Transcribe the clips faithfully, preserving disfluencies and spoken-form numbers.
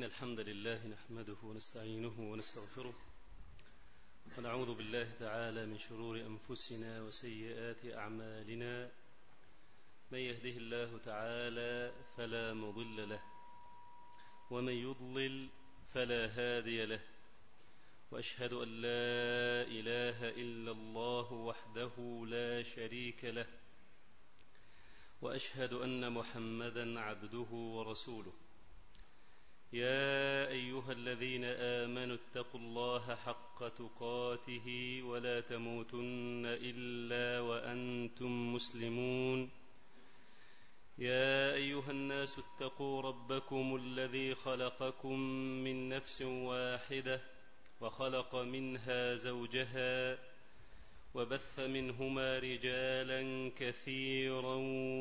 الحمد لله نحمده ونستعينه ونستغفره ونعوذ بالله تعالى من شرور أنفسنا وسيئات أعمالنا. من يهده الله تعالى فلا مضل له ومن يضلل فلا هادي له، وأشهد أن لا إله إلا الله وحده لا شريك له، وأشهد أن محمدا عبده ورسوله. يا أيها الذين آمنوا اتقوا الله حق تقاته ولا تموتن إلا وأنتم مسلمون. يا أيها الناس اتقوا ربكم الذي خلقكم من نفس واحدة وخلق منها زوجها وبث منهما رجالا كثيرا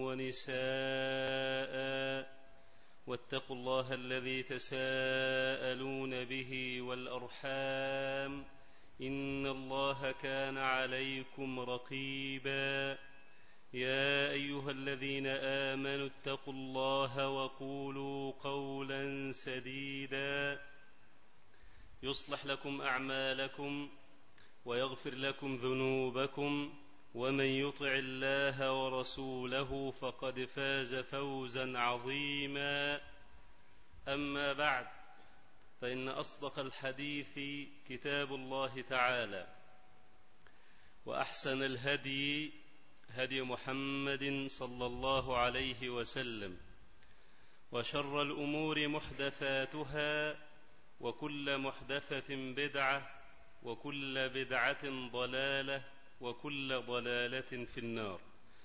ونساء، واتقوا الله الذي تساءلون به والأرحام إن الله كان عليكم رقيبا. يا أيها الذين آمنوا اتقوا الله وقولوا قولا سديدا يصلح لكم أعمالكم ويغفر لكم ذنوبكم، ومن يطع الله ورسوله فقد فاز فوزا عظيما. أما بعد، فإن أصدق الحديث كتاب الله تعالى، وأحسن الهدي هدي محمد صلى الله عليه وسلم، وشر الأمور محدثاتها، وكل محدثة بدعة، وكل بدعة ضلالة، وكل ضلالة في النار.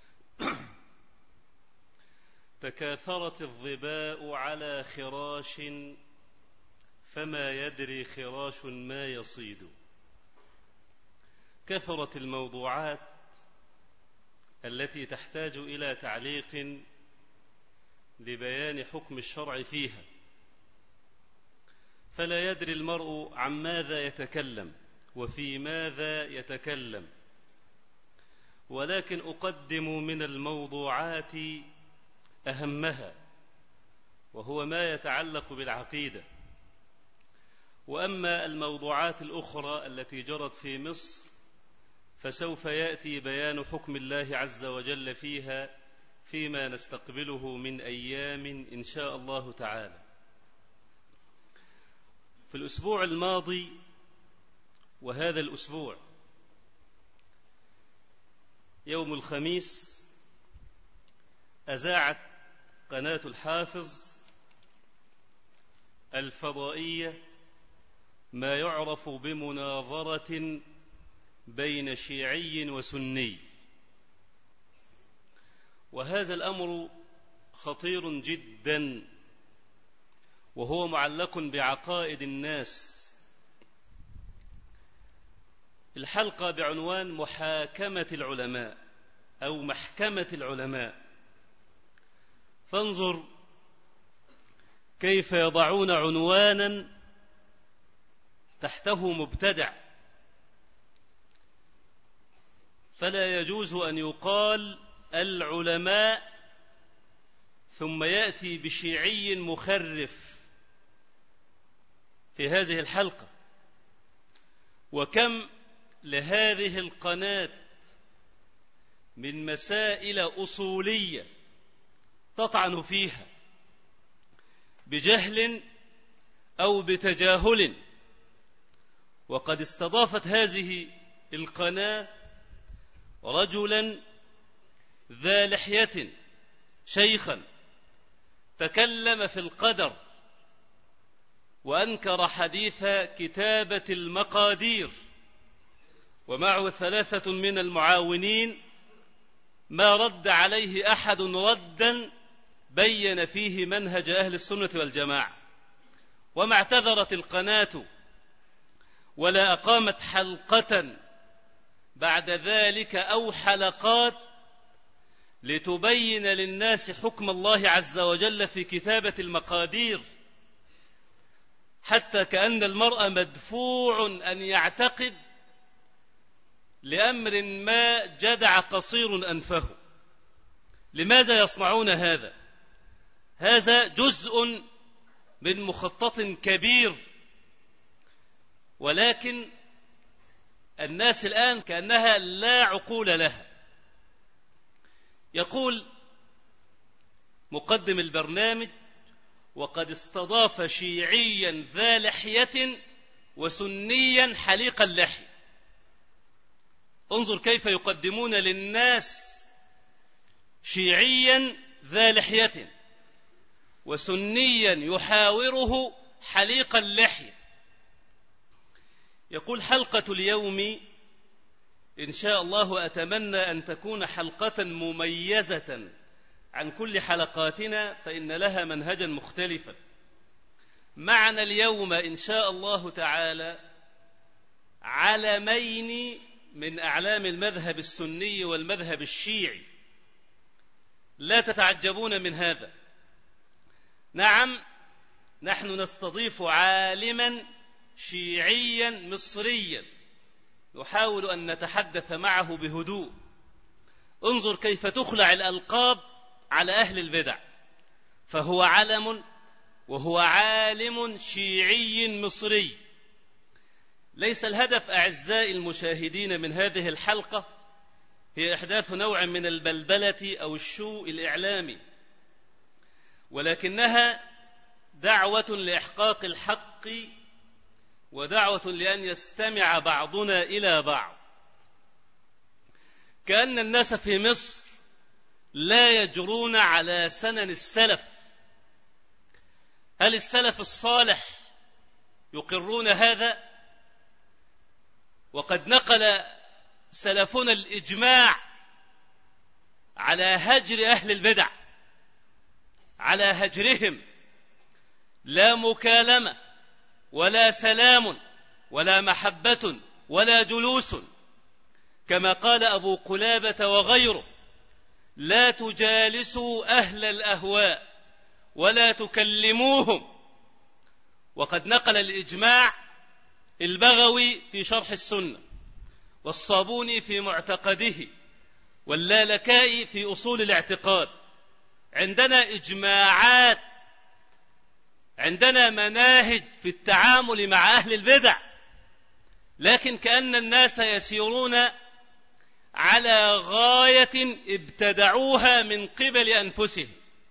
تكاثرت الظباء على خراش فما يدري خراش ما يصيد. كثرت الموضوعات التي تحتاج إلى تعليق لبيان حكم الشرع فيها، فلا يدري المرء عن ماذا يتكلم وفي ماذا يتكلم. ولكن أقدم من الموضوعات أهمها، وهو ما يتعلق بالعقيدة. وأما الموضوعات الأخرى التي جرت في مصر فسوف يأتي بيان حكم الله عز وجل فيها فيما نستقبله من أيام إن شاء الله تعالى. في الأسبوع الماضي وهذا الأسبوع يوم الخميس أذاعت قناة الحافظ الفضائية ما يعرف بمناظرة بين شيعي وسني، وهذا الأمر خطير جدا، وهو معلق بعقائد الناس. الحلقة بعنوان محاكمة العلماء أو محكمة العلماء. فانظر كيف يضعون عنوانا تحته مبتدع، فلا يجوز أن يقال العلماء ثم يأتي بشيعي مخرف في هذه الحلقة. وكم لهذه القناة من مسائل أصولية تطعن فيها بجهل أو بتجاهل. وقد استضافت هذه القناة رجلا ذا لحية شيخا تكلم في القدر وأنكر حديث كتابة المقادير، ومعه ثلاثة من المعاونين، ما رد عليه أحد ردا بين فيه منهج أهل السنة والجماعة. وما اعتذرت القناة ولا أقامت حلقة بعد ذلك أو حلقات لتبين للناس حكم الله عز وجل في كتابة المقادير، حتى كأن المرء مدفوع أن يعتقد لأمر ما جدع قصير أنفه. لماذا يصنعون هذا؟ هذا جزء من مخطط كبير، ولكن الناس الآن كأنها لا عقول لها. يقول مقدم البرنامج: وقد استضاف شيعيا ذا لحية وسنيا حليق اللحية. انظر كيف يقدمون للناس شيعيا ذا لحية وسنيا يحاوره حليق اللحية. يقول: حلقة اليوم إن شاء الله أتمنى أن تكون حلقة مميزة عن كل حلقاتنا، فإن لها منهجا مختلفا. معنا اليوم إن شاء الله تعالى علمين من أعلام المذهب السني والمذهب الشيعي. لا تتعجبون من هذا. نعم، نحن نستضيف عالما شيعيا مصريا نحاول أن نتحدث معه بهدوء. انظر كيف تخلع الألقاب على أهل البدع. فهو علم وهو عالم شيعي مصري. ليس الهدف أعزائي المشاهدين من هذه الحلقة هي إحداث نوع من البلبلة أو الشوء الإعلامي، ولكنها دعوة لإحقاق الحق ودعوة لأن يستمع بعضنا إلى بعض. كأن الناس في مصر لا يجرون على سنن السلف. هل السلف الصالح يقرون هذا؟ وقد نقل سلفنا الإجماع على هجر أهل البدع، على هجرهم، لا مكالمة ولا سلام ولا محبة ولا جلوس، كما قال أبو قلابة وغيره: لا تجالسوا أهل الأهواء ولا تكلموهم. وقد نقل الإجماع البغوي في شرح السنة، والصابوني في معتقده، واللالكائي في أصول الاعتقاد. عندنا إجماعات، عندنا مناهج في التعامل مع أهل البدع، لكن كأن الناس يسيرون على غاية ابتدعوها من قبل أنفسهم.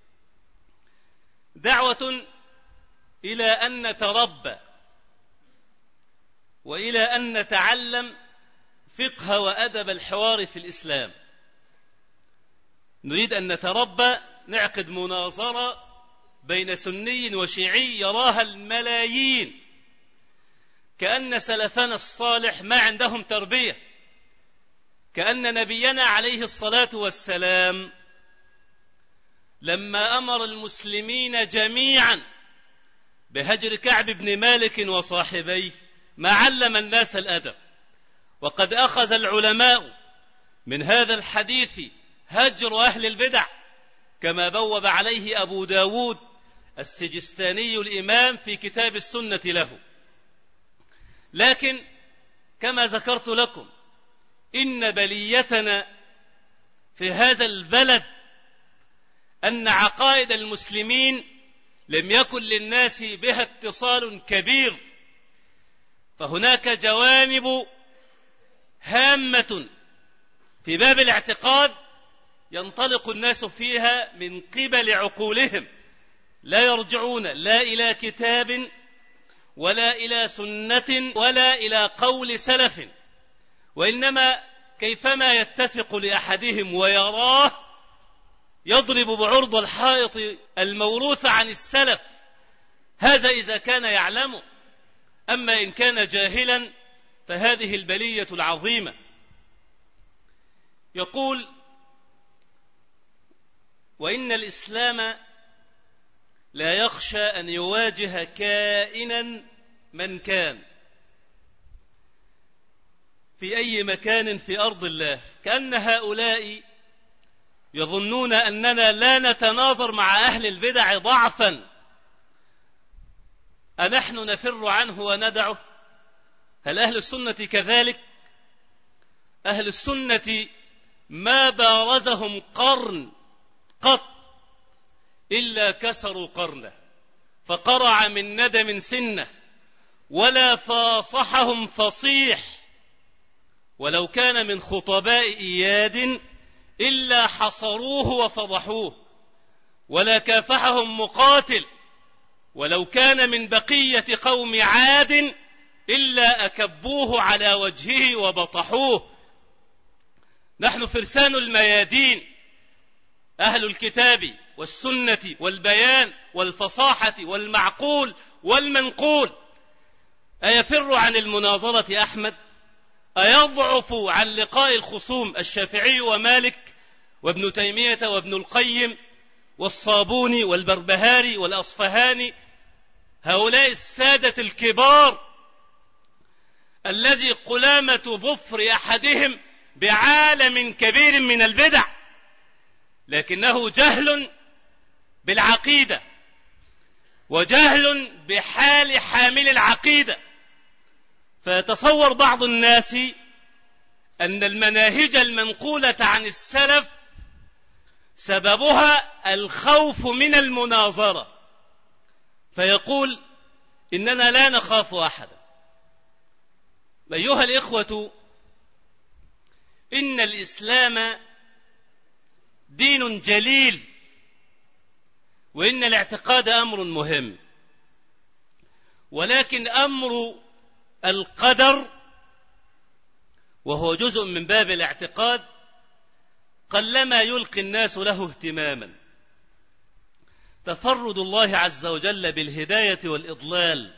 دعوة إلى أن نتربى وإلى أن نتعلم فقه وأدب الحوار في الإسلام. نريد أن نتربى، نعقد مناظرة بين سني وشيعي يراها الملايين، كأن سلفنا الصالح ما عندهم تربية، كأن نبينا عليه الصلاة والسلام لما أمر المسلمين جميعا بهجر كعب بن مالك وصاحبيه ما علم الناس الأدب. وقد أخذ العلماء من هذا الحديث هجر أهل البدع، كما بوب عليه أبو داود السجستاني الإمام في كتاب السنة له. لكن كما ذكرت لكم إن بليتنا في هذا البلد أن عقائد المسلمين لم يكن للناس بها اتصال كبير، فهناك جوانب هامة في باب الاعتقاد ينطلق الناس فيها من قبل عقولهم، لا يرجعون لا إلى كتاب ولا إلى سنة ولا إلى قول سلف، وإنما كيفما يتفق لأحدهم ويراه يضرب بعرض الحائط الموروث عن السلف. هذا إذا كان يعلم، أما إن كان جاهلا فهذه البلية العظيمة. يقول: وإن الإسلام لا يخشى أن يواجه كائنا من كان في أي مكان في أرض الله. كأن هؤلاء يظنون أننا لا نتناظر مع أهل البدع ضعفا، أنحن نفر عنه وندعه؟ هل أهل السنة كذلك؟ أهل السنة ما بارزهم قرن قط إلا كسروا قرنه، فقرع من ندم سنه، ولا فاصحهم فصيح ولو كان من خطباء إياد إلا حصروه وفضحوه، ولا كافحهم مقاتل ولو كان من بقية قوم عاد إلا أكبوه على وجهه وبطحوه. نحن فرسان الميادين، أهل الكتاب والسنة والبيان والفصاحة والمعقول والمنقول. أيفر عن المناظرة أحمد؟ أيضعف عن لقاء الخصوم الشافعي ومالك وابن تيمية وابن القيم والصابوني والبربهاري والأصفهاني، هؤلاء السادة الكبار الذي قلامة ظفر أحدهم بعالم كبير من البدع، لكنه جهل بالعقيدة وجهل بحال حامل العقيدة. فيتصور بعض الناس أن المناهج المنقولة عن السلف سببها الخوف من المناظرة، فيقول إننا لا نخاف أحدا. أيها الإخوة، إن الإسلام دين جليل، وإن الاعتقاد أمر مهم، ولكن أمر القدر وهو جزء من باب الاعتقاد قلما يلقي الناس له اهتماما. تفرد الله عز وجل بالهداية والإضلال.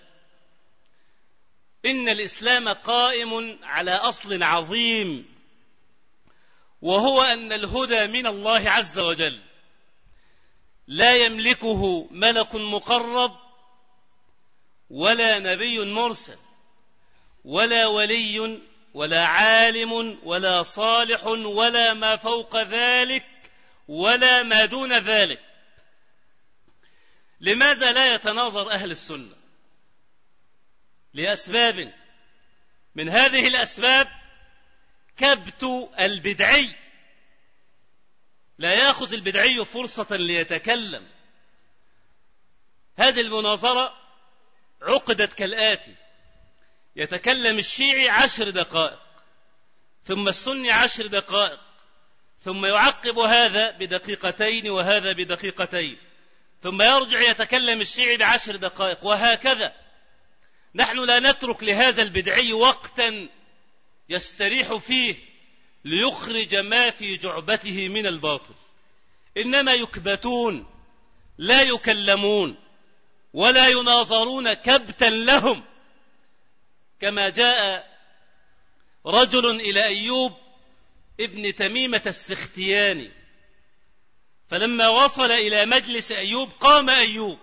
إن الإسلام قائم على أصل عظيم، وهو أن الهدى من الله عز وجل لا يملكه ملك مقرب ولا نبي مرسل ولا ولي ولا عالم ولا صالح ولا ما فوق ذلك ولا ما دون ذلك. لماذا لا يتناظر أهل السنة؟ لأسباب. من هذه الأسباب كبت البدعي، لا يأخذ البدعي فرصة ليتكلم. هذه المناظرة عقدت كالآتي: يتكلم الشيعي عشر دقائق، ثم السني عشر دقائق، ثم يعقب هذا بدقيقتين وهذا بدقيقتين، ثم يرجع يتكلم الشيعي بعشر دقائق، وهكذا. نحن لا نترك لهذا البدعي وقتا يستريح فيه ليخرج ما في جعبته من الباطل، إنما يكبتون لا يكلمون ولا يناظرون كبتا لهم. كما جاء رجل إلى أيوب ابن تميمة السختياني، فلما وصل إلى مجلس أيوب قام أيوب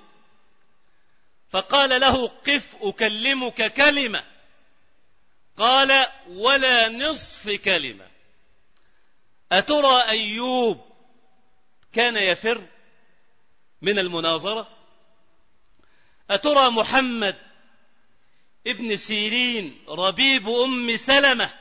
فقال له: قف أكلمك كلمة. قال: ولا نصف كلمة. أترى أيوب كان يفر من المناظرة؟ أترى محمد ابن سيرين ربيب أم سلمة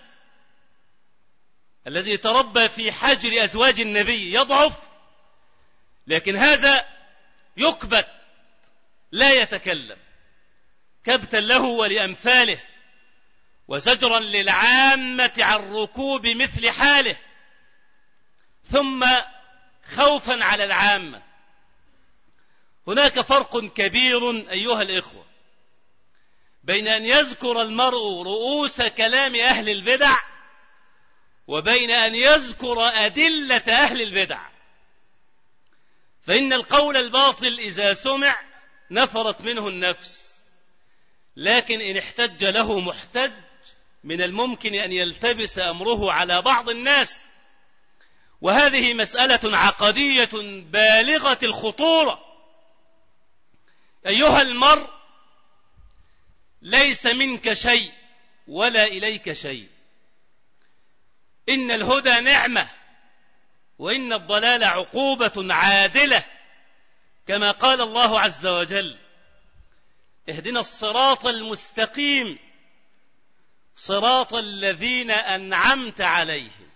الذي تربى في حجر أزواج النبي يضعف؟ لكن هذا يكبت لا يتكلم، كبتا له ولأمثاله، وزجرا للعامة عن ركوب مثل حاله، ثم خوفا على العامة. هناك فرق كبير أيها الإخوة بين أن يذكر المرء رؤوس كلام أهل البدع وبين أن يذكر أدلة أهل البدع. فإن القول الباطل إذا سمع نفرت منه النفس، لكن إن احتج له محتج من الممكن أن يلتبس أمره على بعض الناس، وهذه مسألة عقدية بالغة الخطورة. أيها المرء، ليس منك شيء ولا إليك شيء. إن الهدى نعمة، وإن الضلال عقوبة عادلة، كما قال الله عز وجل: اهدنا الصراط المستقيم صراط الذين أنعمت عليهم.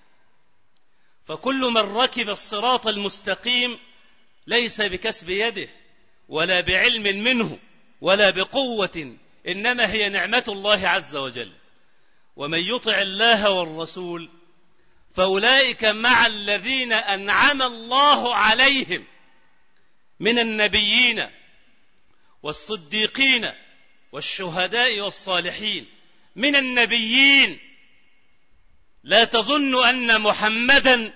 فكل من ركب الصراط المستقيم ليس بكسب يده ولا بعلم منه ولا بقوة، إنما هي نعمة الله عز وجل. ومن يطع الله والرسول فأولئك مع الذين أنعم الله عليهم من النبيين والصديقين والشهداء والصالحين. من النبيين لا تظن أن محمدا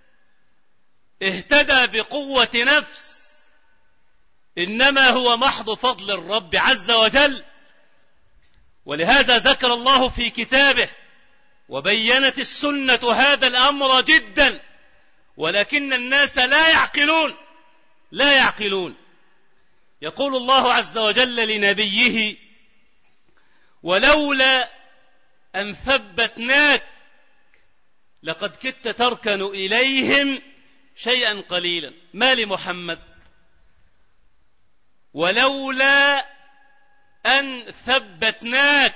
اهتدى بقوة نفس، إنما هو محض فضل الرب عز وجل. ولهذا ذكر الله في كتابه وبينت السنة هذا الأمر جدا، ولكن الناس لا يعقلون لا يعقلون يقول الله عز وجل لنبيه: ولولا أن ثبتناك لقد كدت تركن إليهم شيئا قليلا. ما لمحمد؟ ولولا أن ثبتناك،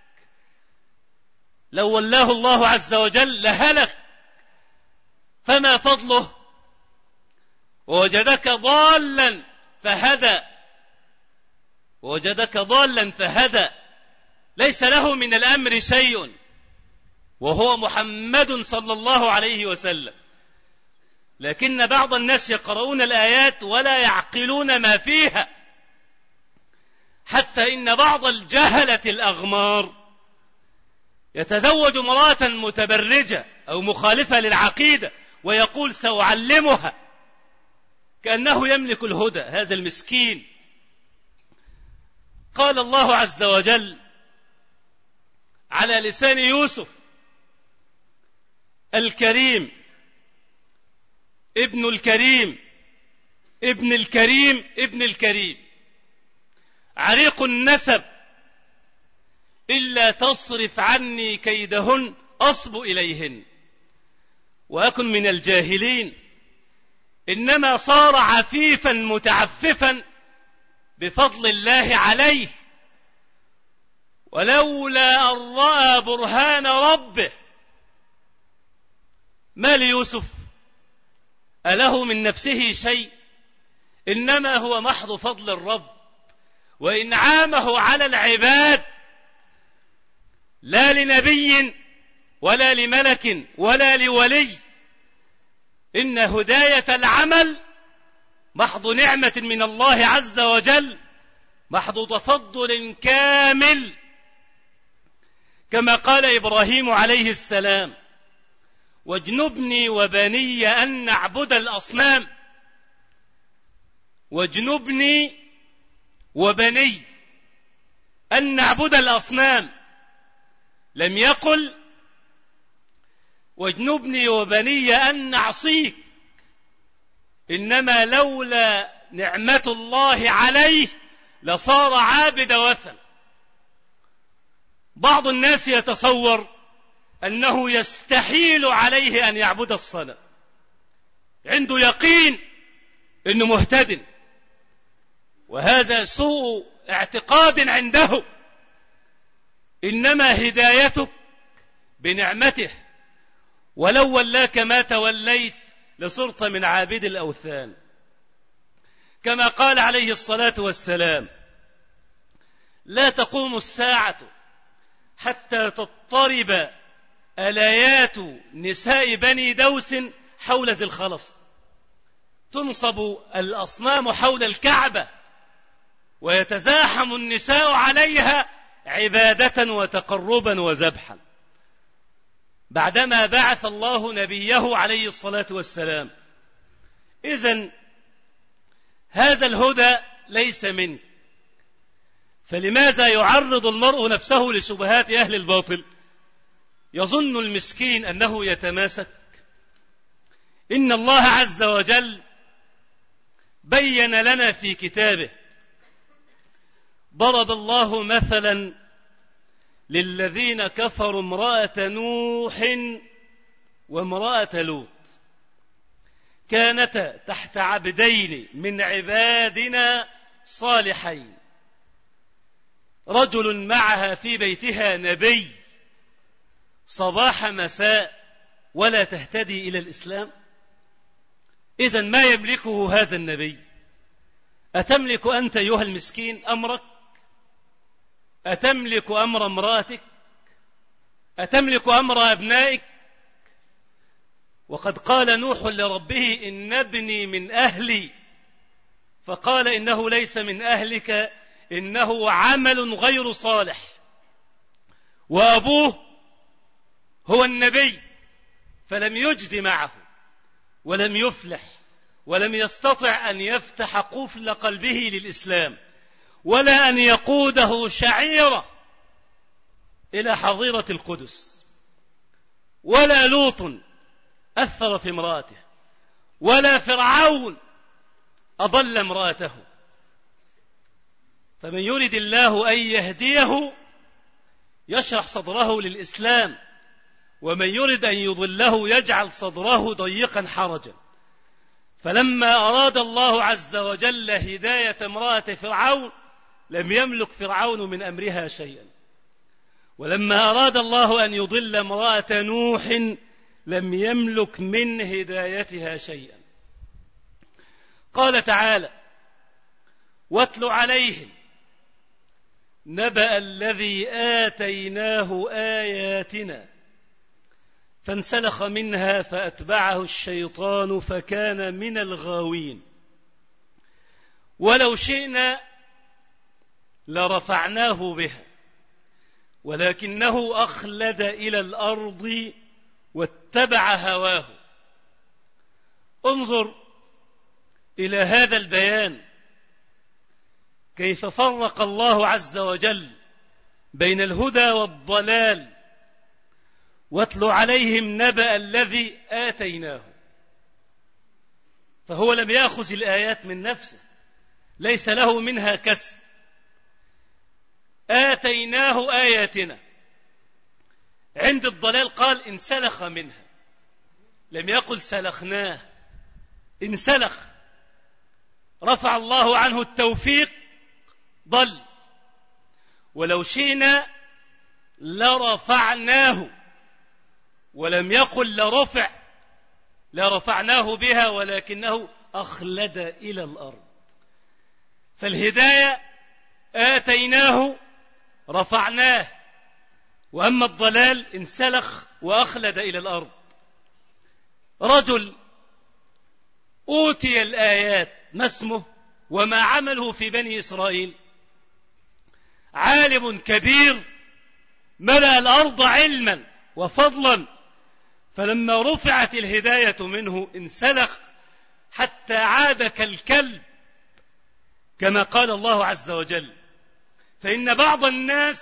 لو ولاه الله عز وجل لهلك. فما فضله؟ ووجدك ضالا فهدى ووجدك ضالا فهدى ليس له من الأمر شيء، وهو محمد صلى الله عليه وسلم. لكن بعض الناس يقرؤون الآيات ولا يعقلون ما فيها، حتى إن بعض الجهلة الأغمار يتزوج امرأة متبرجة أو مخالفة للعقيدة ويقول: سأعلمها، كأنه يملك الهدى. هذا المسكين. قال الله عز وجل على لسان يوسف: الكريم ابن الكريم ابن الكريم ابن الكريم، عريق النسب، إلا تصرف عني كيدهن أصب إليهن وأكن من الجاهلين. إنما صار عفيفا متعففا بفضل الله عليه، ولولا أن رأى برهان ربه. ما ليوسف؟ أله من نفسه شيء؟ إنما هو محض فضل الرب وإنعامه على العباد، لا لنبي ولا لملك ولا لولي. إن هداية العمل محض نعمة من الله عز وجل، محض تفضل كامل. كما قال إبراهيم عليه السلام: واجنبني وبني أن نعبد الأصنام. واجنبني وبني أن نعبد الأصنام، لم يقل واجنبني وبني أن نعصيك. إنما لولا نعمة الله عليه لصار عابد وثن. بعض الناس يتصور أنه يستحيل عليه أن يعبد الصنم، عنده يقين أنه مهتد، وهذا سوء اعتقاد عنده. إنما هدايتك بنعمته، ولو ولاك ما توليت لصرت من عابد الأوثان. كما قال عليه الصلاة والسلام: لا تقوم الساعة حتى تضطرب آلايات نساء بني دوس حول ذي الخلص. تنصب الأصنام حول الكعبة ويتزاحم النساء عليها عبادة وتقربا وذبحا، بعدما بعث الله نبيه عليه الصلاة والسلام. إذن هذا الهدى ليس منك، فلماذا يعرض المرء نفسه لشبهات أهل الباطل؟ يظن المسكين أنه يتماسك. إن الله عز وجل بين لنا في كتابه، ضرب الله مثلا للذين كفروا امرأة نوح وامرأة لوط، كانتا تحت عبدين من عبادنا صالحين، رجل معها في بيتها نبي صباح مساء ولا تهتدي إلى الإسلام. إذن ما يملكه هذا النبي؟ أتملك أنت أيها المسكين أمرك؟ أتملك أمر امرأتك؟ أتملك أمر أبنائك؟ وقد قال نوح لربه إن ابني من أهلي، فقال إنه ليس من أهلك، إنه عمل غير صالح. وأبوه هو النبي، فلم يجد معه ولم يفلح ولم يستطع أن يفتح قفل قلبه للإسلام، ولا أن يقوده شعيرة إلى حظيرة القدس، ولا لوط أثر في امرأته، ولا فرعون أضل امرأته. فمن يرد الله أن يهديه يشرح صدره للإسلام، ومن يرد أن يضله يجعل صدره ضيقا حرجا. فلما أراد الله عز وجل هداية امرأة فرعون لم يملك فرعون من أمرها شيئا، ولما أراد الله أن يضل امرأة نوح لم يملك من هدايتها شيئا. قال تعالى: واتل عليهم نبأ الذي آتيناه آياتنا فانسلخ منها فأتبعه الشيطان فكان من الغاوين. ولو شئنا لرفعناه بها ولكنه أخلد إلى الأرض واتبع هواه. انظر إلى هذا البيان، كيف فرق الله عز وجل بين الهدى والضلال. واتل عليهم نبأ الذي آتيناه، فهو لم يأخذ الآيات من نفسه، ليس له منها كسب. آتيناه آياتنا. عند الضلال قال انسلخ منها، لم يقل سلخناه، انسلخ. رفع الله عنه التوفيق، ضل. ولو شئنا لرفعناه، ولم يقل لرفع لرفعناه بها ولكنه أخلد إلى الأرض. فالهداية آتيناه رفعناه، وأما الضلال انسلخ وأخلد إلى الأرض. رجل أوتي الآيات، ما اسمه وما عمله في بني إسرائيل؟ عالم كبير ملأ الأرض علما وفضلا، فلما رفعت الهداية منه انسلخ حتى عاد كالكلب، كما قال الله عز وجل. فإن بعض الناس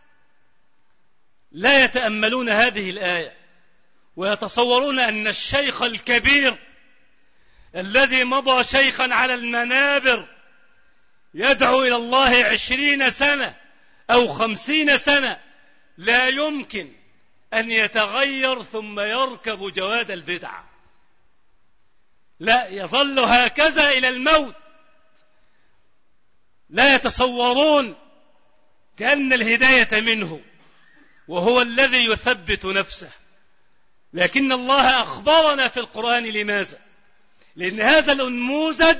لا يتأملون هذه الآية ويتصورون أن الشيخ الكبير الذي مضى شيخا على المنابر يدعو إلى الله عشرين سنة أو خمسين سنة لا يمكن أن يتغير ثم يركب جواد البدعة. لا، يظل هكذا إلى الموت. لا يتصورون كأن الهداية منه، وهو الذي يثبت نفسه. لكن الله أخبرنا في القرآن. لماذا؟ لأن هذا الأنموذج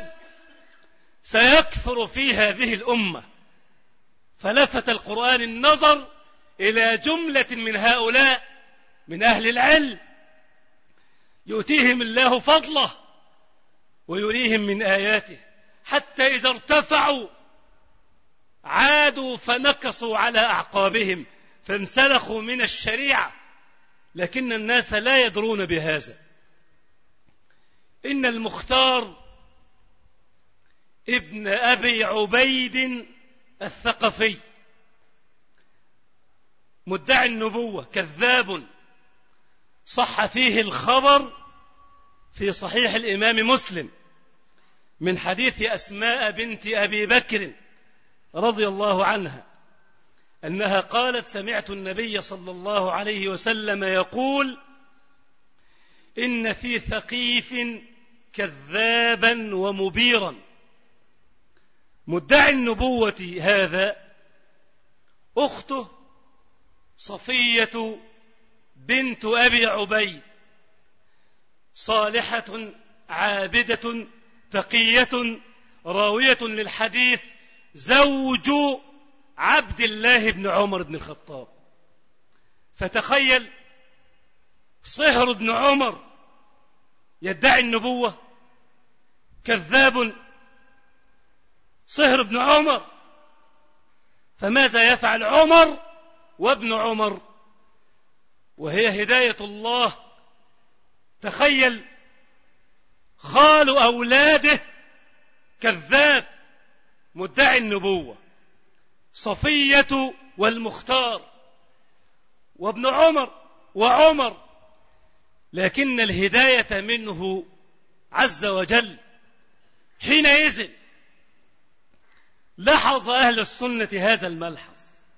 سيكثر في هذه الأمة. فلفت القرآن النظر إلى جملة من هؤلاء من أهل العلم يؤتيهم الله فضله ويريهم من آياته، حتى إذا ارتفعوا عادوا فنكصوا على أعقابهم فانسلخوا من الشريعة. لكن الناس لا يدرون بهذا. إن المختار ابن أبي عبيد الثقفي مدعي النبوة كذاب، صح فيه الخبر في صحيح الإمام مسلم من حديث أسماء بنت أبي بكر رضي الله عنها أنها قالت: سمعت النبي صلى الله عليه وسلم يقول: إن في ثقيف كذابا ومبيرا. مدعي النبوة هذا أخته صفية بنت أبي عبيد، صالحة عابدة تقية راوية للحديث زوج عبد الله بن عمر بن الخطاب. فتخيل صهر بن عمر يدعي النبوة، كذاب صهر بن عمر. فماذا يفعل عمر وابن عمر وهي هداية الله؟ تخيل خال أولاده كذاب مدعي النبوة، صفية والمختار وابن عمر وعمر، لكن الهداية منه عز وجل. حينئذ لاحظ أهل السنة هذا الملحظ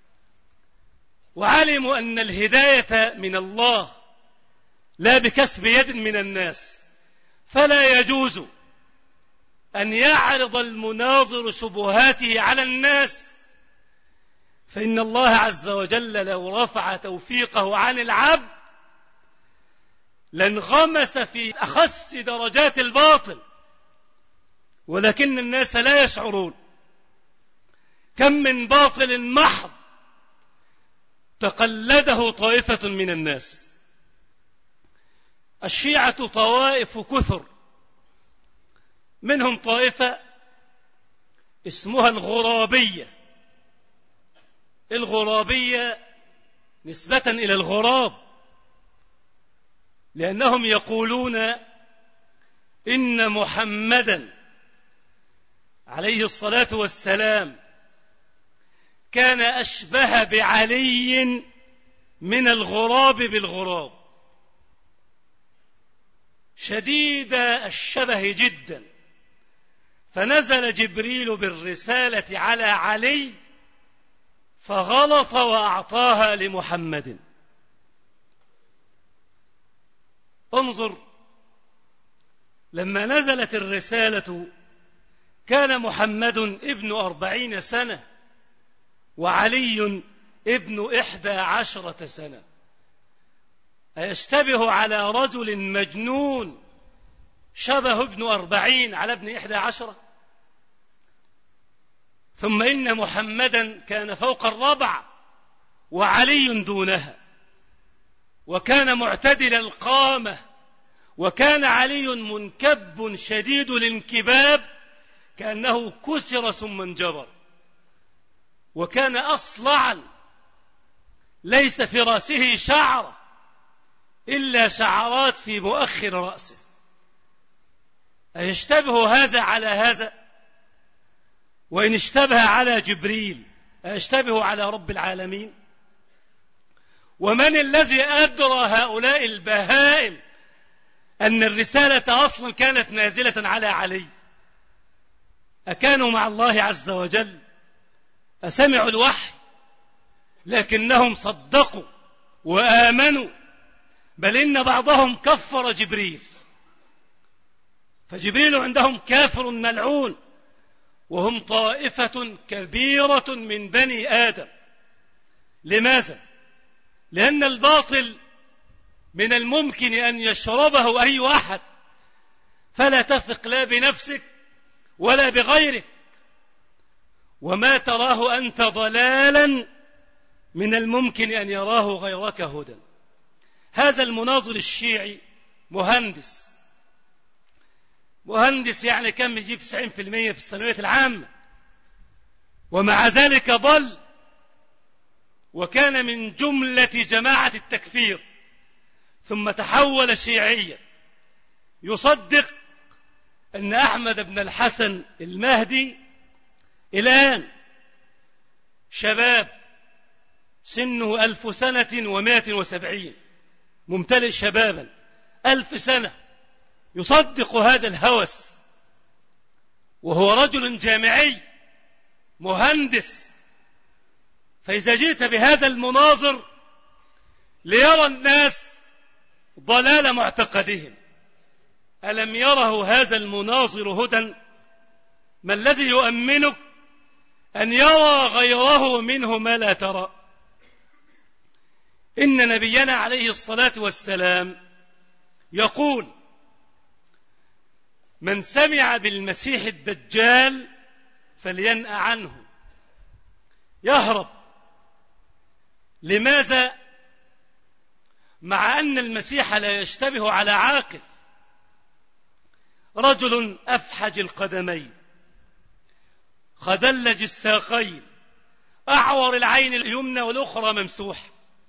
وعلموا أن الهداية من الله لا بكسب يد من الناس، فلا يجوز أن يعرض المناظر شبهاته على الناس، فإن الله عز وجل لو رفع توفيقه عن العبد لانغمس في أخس درجات الباطل، ولكن الناس لا يشعرون. كم من باطل محض تقلده طائفة من الناس. الشيعة طوائف كثر، منهم طائفة اسمها الغرابية. الغرابية نسبة إلى الغراب، لأنهم يقولون إن محمدا عليه الصلاة والسلام كان أشبه بعلي من الغراب بالغراب، شديد الشبه جدا. فنزل جبريل بالرسالة على علي فغلط وأعطاها لمحمد. انظر، لما نزلت الرسالة كان محمد ابن أربعين سنة وعلي ابن إحدى عشرة سنة. أيشتبه على رجل مجنون شبه ابن أربعين على ابن إحدى عشرة؟ ثم إن محمدا كان فوق الربع وعلي دونها، وكان معتدل القامة، وكان علي منكب شديد الانكباب كأنه كسر ثم انجبر، وكان أصلعا ليس في رأسه شعر إلا شعرات في مؤخر رأسه. أيشتبه هذا على هذا؟ وإن اشتبه على جبريل أيشتبه على رب العالمين؟ ومن الذي أدرى هؤلاء البهائم أن الرسالة أصلا كانت نازلة على علي؟ أكانوا مع الله عز وجل؟ أسمعوا الوحي؟ لكنهم صدقوا وآمنوا، بل إن بعضهم كفر جبريل، فجبريل عندهم كافر ملعون، وهم طائفة كبيرة من بني آدم. لماذا؟ لأن الباطل من الممكن أن يشربه أي أحد، فلا تثق لا بنفسك ولا بغيرك، وما تراه أنت ضلالا من الممكن أن يراه غيرك هدى. هذا المناظر الشيعي مهندس، مهندس يعني كم يجيب تسعين في المية في الثانوية العامة، ومع ذلك ضل، وكان من جملة جماعة التكفير، ثم تحول شيعيا يصدق أن أحمد بن الحسن المهدي الآن شباب سنه ألف سنة ومائة وسبعين، ممتلئ شبابا ألف سنة، يصدق هذا الهوس، وهو رجل جامعي مهندس. فإذا جئت بهذا المناظر ليرى الناس ضلال معتقدهم، ألم يره هذا المناظر هدى؟ ما الذي يؤمنك أن يرى غيره منه ما لا ترى؟ إن نبينا عليه الصلاة والسلام يقول: من سمع بالمسيح الدجال فلينأ عنه، يهرب. لماذا؟ مع أن المسيح لا يشتبه على عاقل، رجل أفحج القدمين، خدلج الساقين، أعور العين اليمنى والأخرى ممسوح،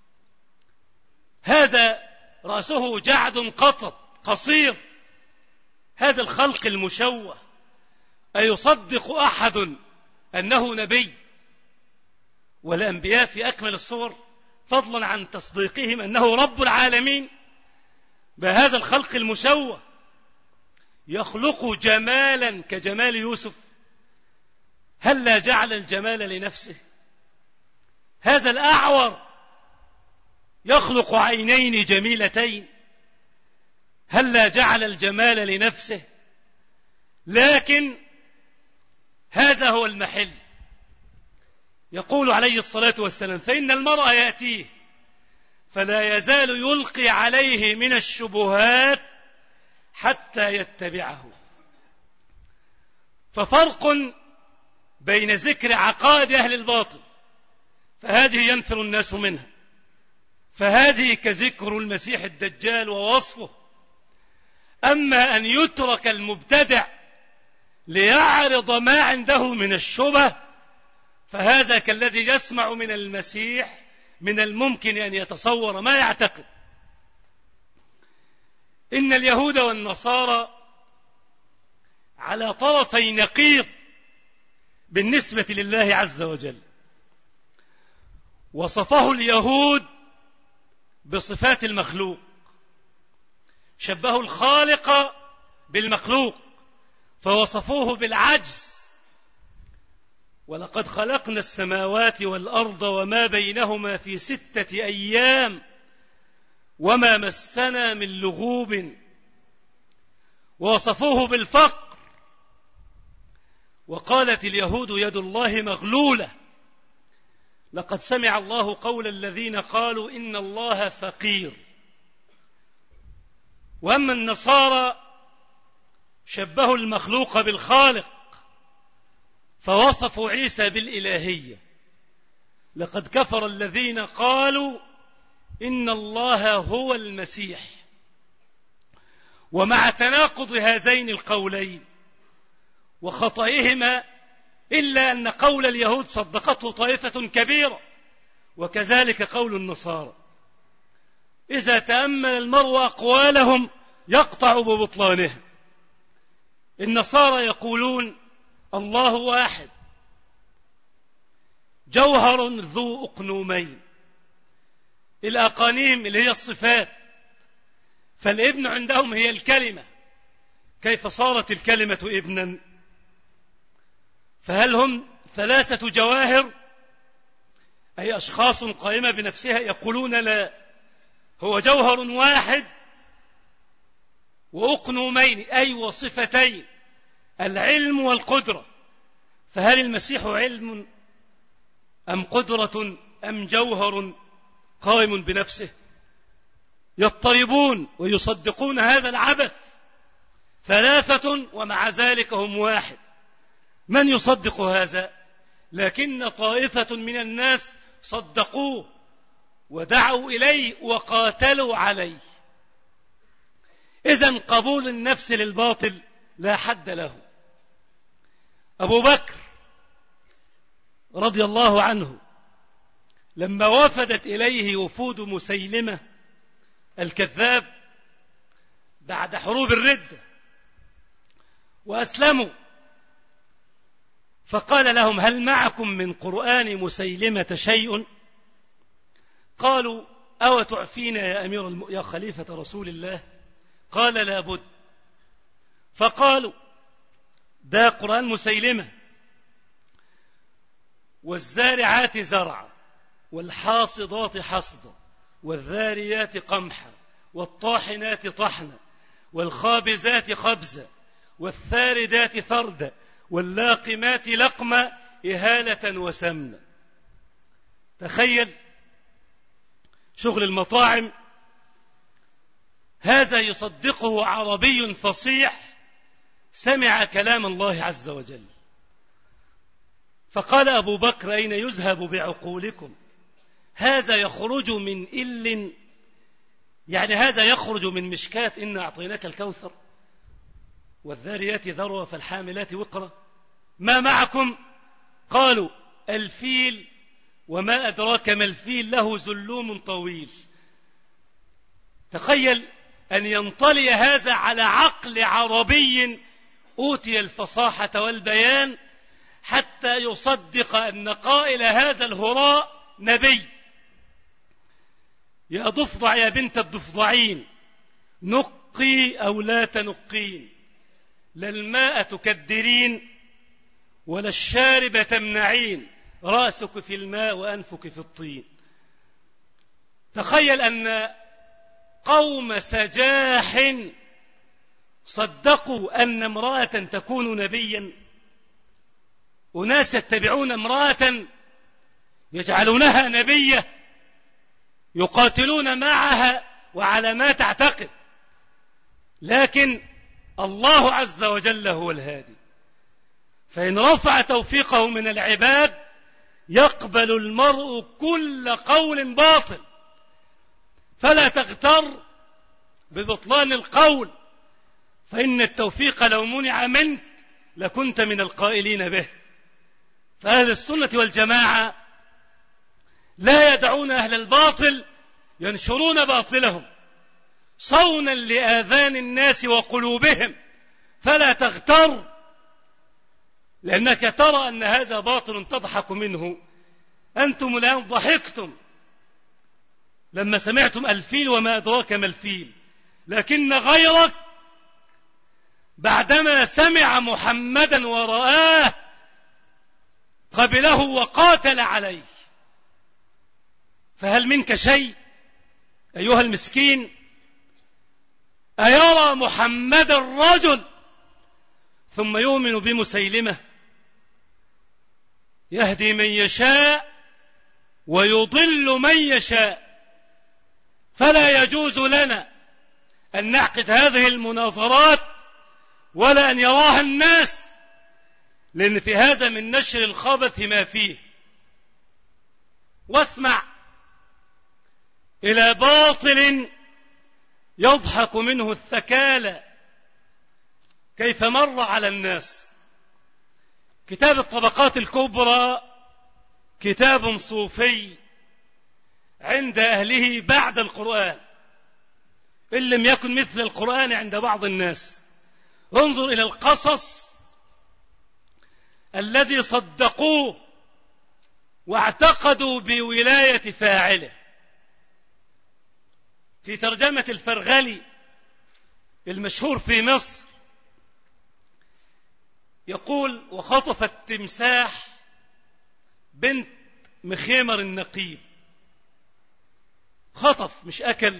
هذا رأسه جعد قطط قصير، هذا الخلق المشوه أيصدق أحد أنه نبي؟ والأنبياء في أكمل الصور، فضلا عن تصديقهم أنه رب العالمين. بهذا الخلق المشوه يخلق جمالا كجمال يوسف، هل لا جعل الجمال لنفسه؟ هذا الأعور يخلق عينين جميلتين، هل لا جعل الجمال لنفسه؟ لكن هذا هو المحل. يقول عليه الصلاة والسلام: فإن المرء يأتيه فلا يزال يلقي عليه من الشبهات حتى يتبعه. ففرق بين ذكر عقائد أهل الباطل، فهذه ينفر الناس منها، فهذه كذكر المسيح الدجال ووصفه. أما أن يترك المبتدع ليعرض ما عنده من الشبه، فهذا كالذي يسمع من المسيح من الممكن أن يتصور ما يعتقد. إن اليهود والنصارى على طرفي نقيض بالنسبة لله عز وجل. وصفه اليهود بصفات المخلوق، شبهوا الخالق بالمخلوق فوصفوه بالعجز. ولقد خلقنا السماوات والأرض وما بينهما في ستة أيام وما مسنا من لغوب. ووصفوه بالفقر، وقالت اليهود يد الله مغلولة. لقد سمع الله قول الذين قالوا إن الله فقير. وأما النصارى شبهوا المخلوق بالخالق فوصفوا عيسى بالإلهية. لقد كفر الذين قالوا إن الله هو المسيح. ومع تناقض هذين القولين وخطئهما، إلا أن قول اليهود صدقته طائفة كبيرة، وكذلك قول النصارى. إذا تأمل المرء أقوالهم يقطع ببطلانها. النصارى يقولون الله واحد، جوهر ذو أقنومين، الأقانيم اللي هي الصفات، فالابن عندهم هي الكلمة. كيف صارت الكلمة ابنا؟ فهل هم ثلاثة جواهر أي أشخاص قائمة بنفسها؟ يقولون لا، هو جوهر واحد وأقنومين أي وصفتين، العلم والقدرة. فهل المسيح علم أم قدرة أم جوهر قائم بنفسه؟ يضطربون ويصدقون هذا العبث، ثلاثة ومع ذلك هم واحد. من يصدق هذا؟ لكن طائفة من الناس صدقوه ودعوا إليه وقاتلوا عليه. إذن قبول النفس للباطل لا حد له. أبو بكر رضي الله عنه لما وفدت إليه وفود مسيلمة الكذاب بعد حروب الردة وأسلموا، فقال لهم هل معكم من قرآن مسيلمة شيء؟ قالوا أو تعفينا يا أمير الم... يا خليفة رسول الله؟ قال لا بد. فقالوا ده قرآن مسيلمة: والزارعات زرعا والحاصدات حصدا والذاريات قمحا والطاحنات طحنا والخابزات خبزا والثاردات ثردا واللاقمات لقما إهالة وسمنا. تخيل شغل المطاعم، هذا يصدقه عربي فصيح سمع كلام الله عز وجل فقال أبو بكر أين يذهب بعقولكم؟ هذا يخرج من إل، يعني هذا يخرج من مشكاة إن أعطيناك الكوثر والذاريات ذروة فالحاملات وقرا. ما معكم؟ قالوا الفيل. وما أدراك ما الفيل؟ له زلوم طويل. تخيل أن ينطلي هذا على عقل عربي أوتي الفصاحة والبيان حتى يصدق أن قائل هذا الهراء نبي. يا ضفدع يا بنت الضفدعين، نقي أو لا تنقين، لا الماء تكدرين ولا الشارب تمنعين، رأسك في الماء وأنفك في الطين. تخيل أن قوم سجاح صدقوا أن امرأة تكون نبيا، وناس يتبعون امرأة يجعلونها نبية، يقاتلون معها وعلى ما تعتقد. لكن الله عز وجل هو الهادي، فإن رفع توفيقه من العباد يقبل المرء كل قول باطل، فلا تغتر ببطلان القول، فإن التوفيق لو منع منك لكنت من القائلين به. فأهل السنة والجماعة لا يدعون أهل الباطل ينشرون باطلهم صونا لآذان الناس وقلوبهم، فلا تغتر، لأنك ترى أن هذا باطل تضحك منه. أنتم الآن ضحكتم لما سمعتم الفيل وما أدراك ما الفيل، لكن غيرك بعدما سمع محمدا ورآه قبله وقاتل عليه. فهل منك شيء أيها المسكين؟ أيرى محمد الرجل ثم يؤمن بمسيلمة؟ يهدي من يشاء ويضل من يشاء. فلا يجوز لنا أن نعقد هذه المناظرات ولا أن يراها الناس، لأن في هذا من نشر الخبث ما فيه. واسمع إلى باطل يضحك منه الثكالى كيف مر على الناس. كتاب الطبقات الكبرى كتاب صوفي عند أهله بعد القرآن، إن لم يكن مثل القرآن عند بعض الناس. انظر إلى القصص الذي صدقوه واعتقدوا بولاية فاعله. في ترجمة الفرغلي المشهور في مصر يقول: وخطف التمساح بنت مخيمر النقيب. خطف مش أكل،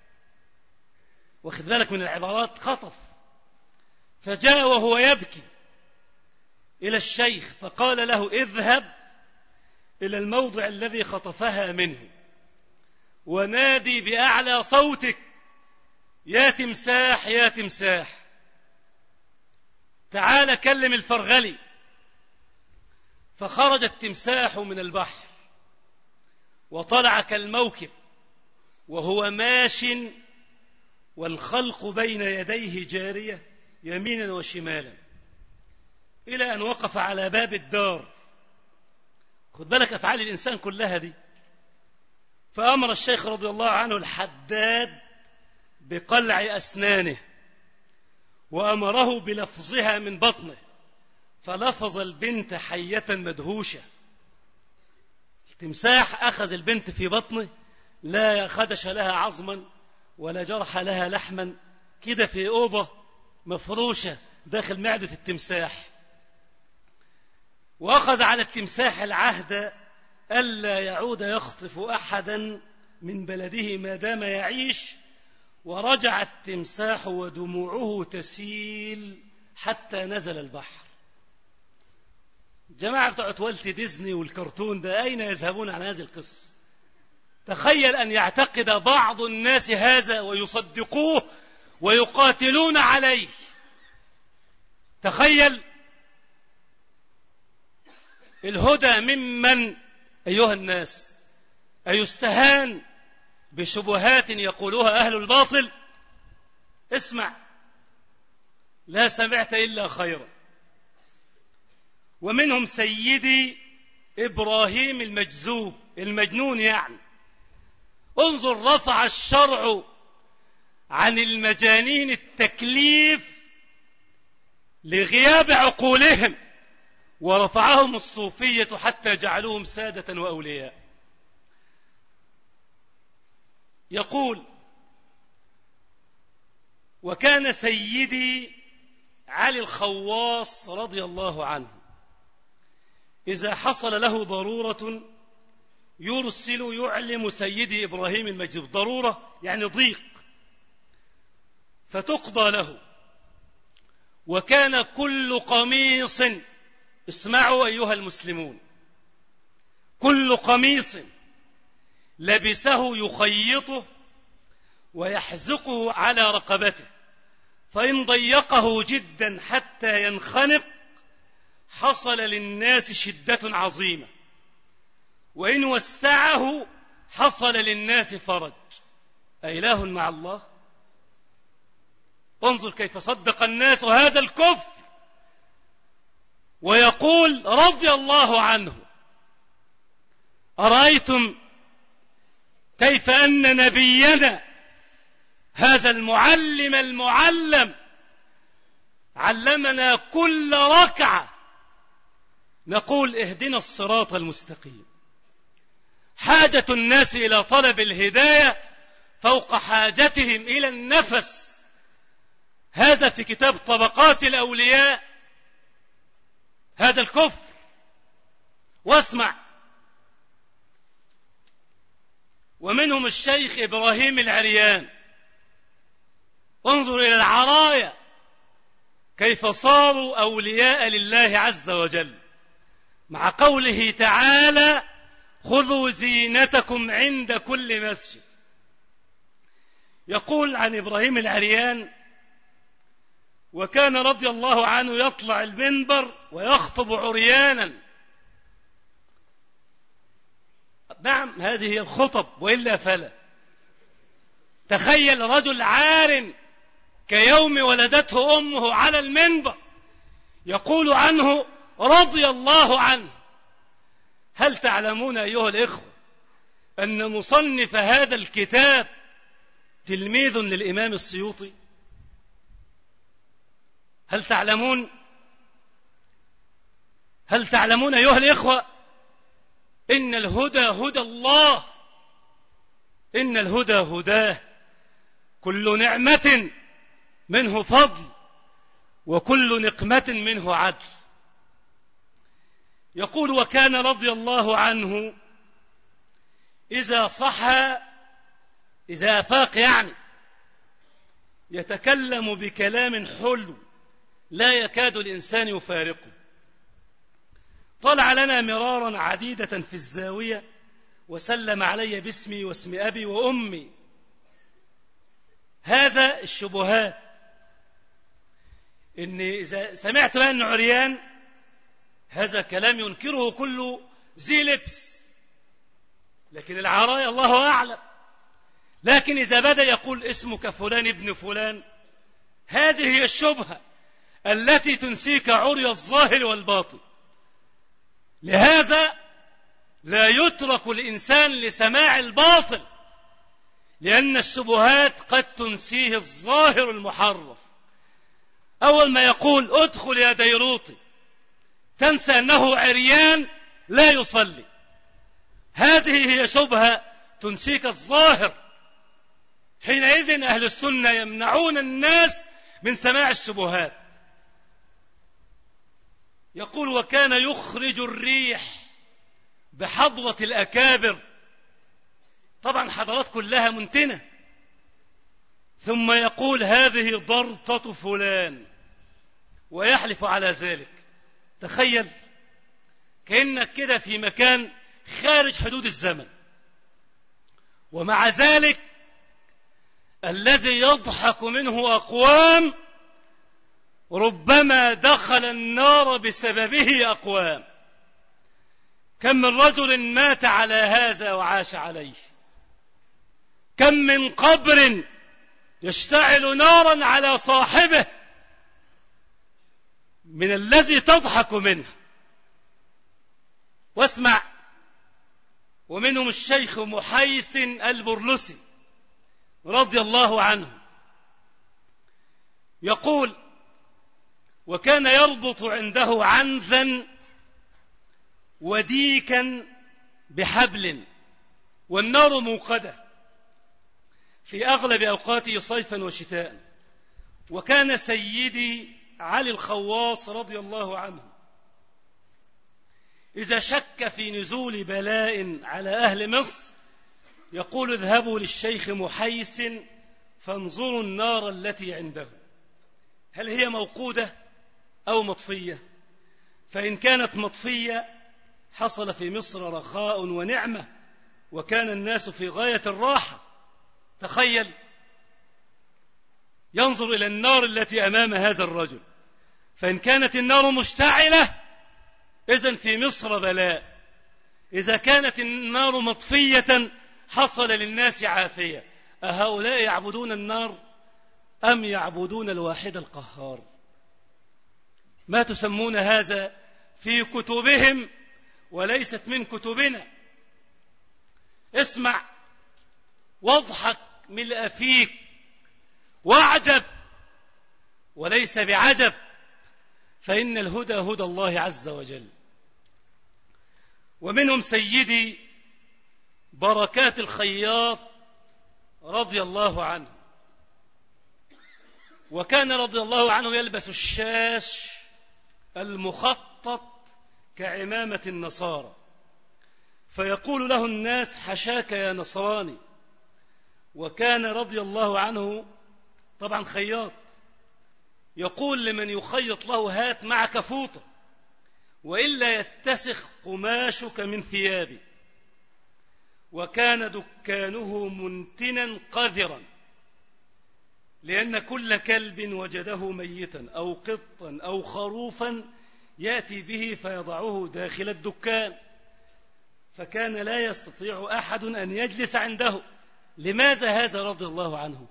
واخد بالك من العبارات، خطف. فجاء وهو يبكي إلى الشيخ فقال له: اذهب إلى الموضع الذي خطفها منه ونادي بأعلى صوتك: يا تمساح يا تمساح، تعال كلم الفرغلي. فخرج التمساح من البحر وطلع كالموكب وهو ماش والخلق بين يديه جارية يمينا وشمالا، إلى أن وقف على باب الدار. خد بالك أفعال الإنسان كلها دي. فأمر الشيخ رضي الله عنه الحداد بقلع أسنانه وأمره بلفظها من بطنه، فلفظ البنت حية مدهوشة. التمساح أخذ البنت في بطنه، لا خدش لها عظما ولا جرح لها لحما، كده في أوضة مفروشة داخل معدة التمساح. وأخذ على التمساح العهد ألا يعود يخطف أحدا من بلده ما دام يعيش. ورجع التمساح ودموعه تسيل حتى نزل البحر. جماعة بتوع والت ديزني والكرتون ده أين يذهبون عن هذه القصة؟ تخيل أن يعتقد بعض الناس هذا ويصدقوه ويقاتلون عليه. تخيل الهدى ممن أيها الناس أيستهان بشبهات يقولها أهل الباطل؟ اسمع، لا سمعت إلا خيرا. ومنهم سيدي إبراهيم المجذوب المجنون، يعني انظر، رفع الشرع عن المجانين التكليف لغياب عقولهم، ورفعهم الصوفية حتى جعلوهم سادة وأولياء. يقول: وكان سيدي علي الخواص رضي الله عنه إذا حصل له ضرورة يرسل يعلم سيدي إبراهيم المجذوب، ضرورة يعني ضيق، فتقضى له. وكان كل قميص، اسمعوا أيها المسلمون، كل قميص لبسه يخيطه ويحزقه على رقبته، فإن ضيقه جدا حتى ينخنق حصل للناس شدة عظيمة، وإن وسعه حصل للناس فرج. أإله مع الله؟ انظر كيف صدق الناس هذا الكفر، ويقول رضي الله عنه: أرأيتم كيف أن نبينا هذا المعلم المعلم علمنا كل ركعة نقول اهدنا الصراط المستقيم. حاجة الناس إلى طلب الهداية فوق حاجتهم إلى النفس. هذا في كتاب طبقات الأولياء، هذا الكفر. واسمع، ومنهم الشيخ إبراهيم العريان، انظر إلى العرايا كيف صاروا أولياء لله عز وجل، مع قوله تعالى: خذوا زينتكم عند كل مسجد. يقول عن إبراهيم العريان: وكان رضي الله عنه يطلع المنبر ويخطب عريانا. نعم، هذه هي الخطب، وإلا فلا. تخيل رجل عار كيوم ولدته أمه على المنبر يقول عنه رضي الله عنه. هل تعلمون أيها الإخوة أن مصنف هذا الكتاب تلميذ للإمام السيوطي؟ هل تعلمون هل تعلمون أيها الإخوة إن الهدى هدى الله، إن الهدى هداه، كل نعمة منه فضل وكل نقمة منه عدل. يقول: وكان رضي الله عنه إذا صحى، إذا أفاق يعني، يتكلم بكلام حلو لا يكاد الإنسان يفارقه. طلع لنا مرارا عديدة في الزاوية وسلم علي باسمي واسم أبي وأمي. هذا الشبهات، إن إذا سمعت بأن عريان، هذا كلام ينكره كل ذي لبس، لكن العرايا الله أعلم. لكن إذا بدأ يقول اسمك فلان ابن فلان، هذه هي الشبهة التي تنسيك عري الظاهر والباطن. لهذا لا يترك الإنسان لسماع الباطل، لأن الشبهات قد تنسيه الظاهر المحرف. أول ما يقول ادخل يا ديروطي تنسى أنه عريان لا يصلي، هذه هي شبهة تنسيك الظاهر. حينئذ أهل السنة يمنعون الناس من سماع الشبهات. يقول: وكان يخرج الريح بحضرة الأكابر، طبعا حضرات كلها منتنة، ثم يقول هذه ضرطة فلان ويحلف على ذلك. تخيل كأنك كده في مكان خارج حدود الزمن، ومع ذلك الذي يضحك منه أقوام ربما دخل النار بسببه أقوام. كم من رجل مات على هذا وعاش عليه، كم من قبر يشتعل نارا على صاحبه من الذي تضحك منه. واسمع، ومنهم الشيخ محيس البرلسي رضي الله عنه يقول: وكان يربط عنده عنزا وديكا بحبل والنار موقدة في أغلب أوقاته صيفا وشتاء. وكان سيدي علي الخواص رضي الله عنه إذا شك في نزول بلاء على أهل مصر يقول: اذهبوا للشيخ محيس فانظروا النار التي عنده هل هي موقودة أو مطفية. فإن كانت مطفية حصل في مصر رخاء ونعمة وكان الناس في غاية الراحة. تخيل، ينظر إلى النار التي أمام هذا الرجل، فإن كانت النار مشتعلة إذن في مصر بلاء، إذا كانت النار مطفية حصل للناس عافية. أهؤلاء يعبدون النار أم يعبدون الواحد القهار؟ ما تسمون هذا في كتبهم وليست من كتبنا. اسمع واضحك ملء فيك واعجب وليس بعجب، فإن الهدى هدى الله عز وجل. ومنهم سيدي بركات الخياط رضي الله عنه، وكان رضي الله عنه يلبس الشاش المخطط كعمامة النصارى، فيقول له الناس: حشاك يا نصراني. وكان رضي الله عنه طبعا خياط، يقول لمن يخيط له: هات معك فوطة وإلا يتسخ قماشك من ثيابي. وكان دكانه منتنا قذرا، لأن كل كلب وجده ميتا أو قطا أو خروفا يأتي به فيضعه داخل الدكان، فكان لا يستطيع أحد أن يجلس عنده. لماذا هذا رضي الله عنه؟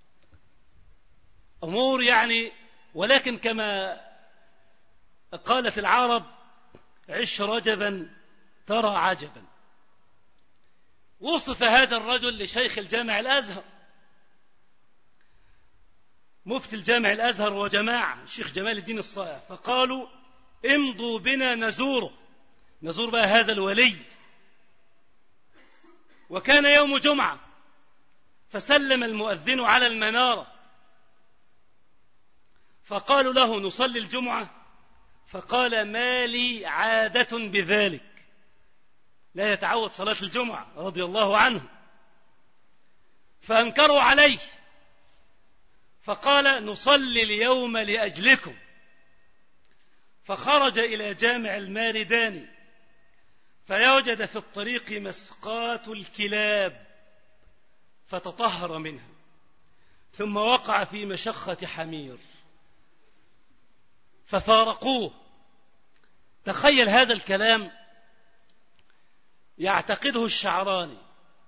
أمور يعني، ولكن كما قالت العرب: عش رجبا ترى عجبا. وصف هذا الرجل لشيخ الجامع الأزهر، مفتي الجامع الأزهر وجماعة الشيخ جمال الدين الصائع، فقالوا: امضوا بنا نزوره، نزور بقى هذا الولي. وكان يوم جمعة فسلم المؤذن على المنارة، فقالوا له: نصلي الجمعة؟ فقال: ما لي عادة بذلك، لا يتعود صلاة الجمعة رضي الله عنه. فأنكروا عليه، فقال: نصلي اليوم لأجلكم. فخرج إلى جامع المارداني فيوجد في الطريق مسقات الكلاب فتطهر منها، ثم وقع في مشخة حمير ففارقوه. تخيل هذا الكلام يعتقده الشعراني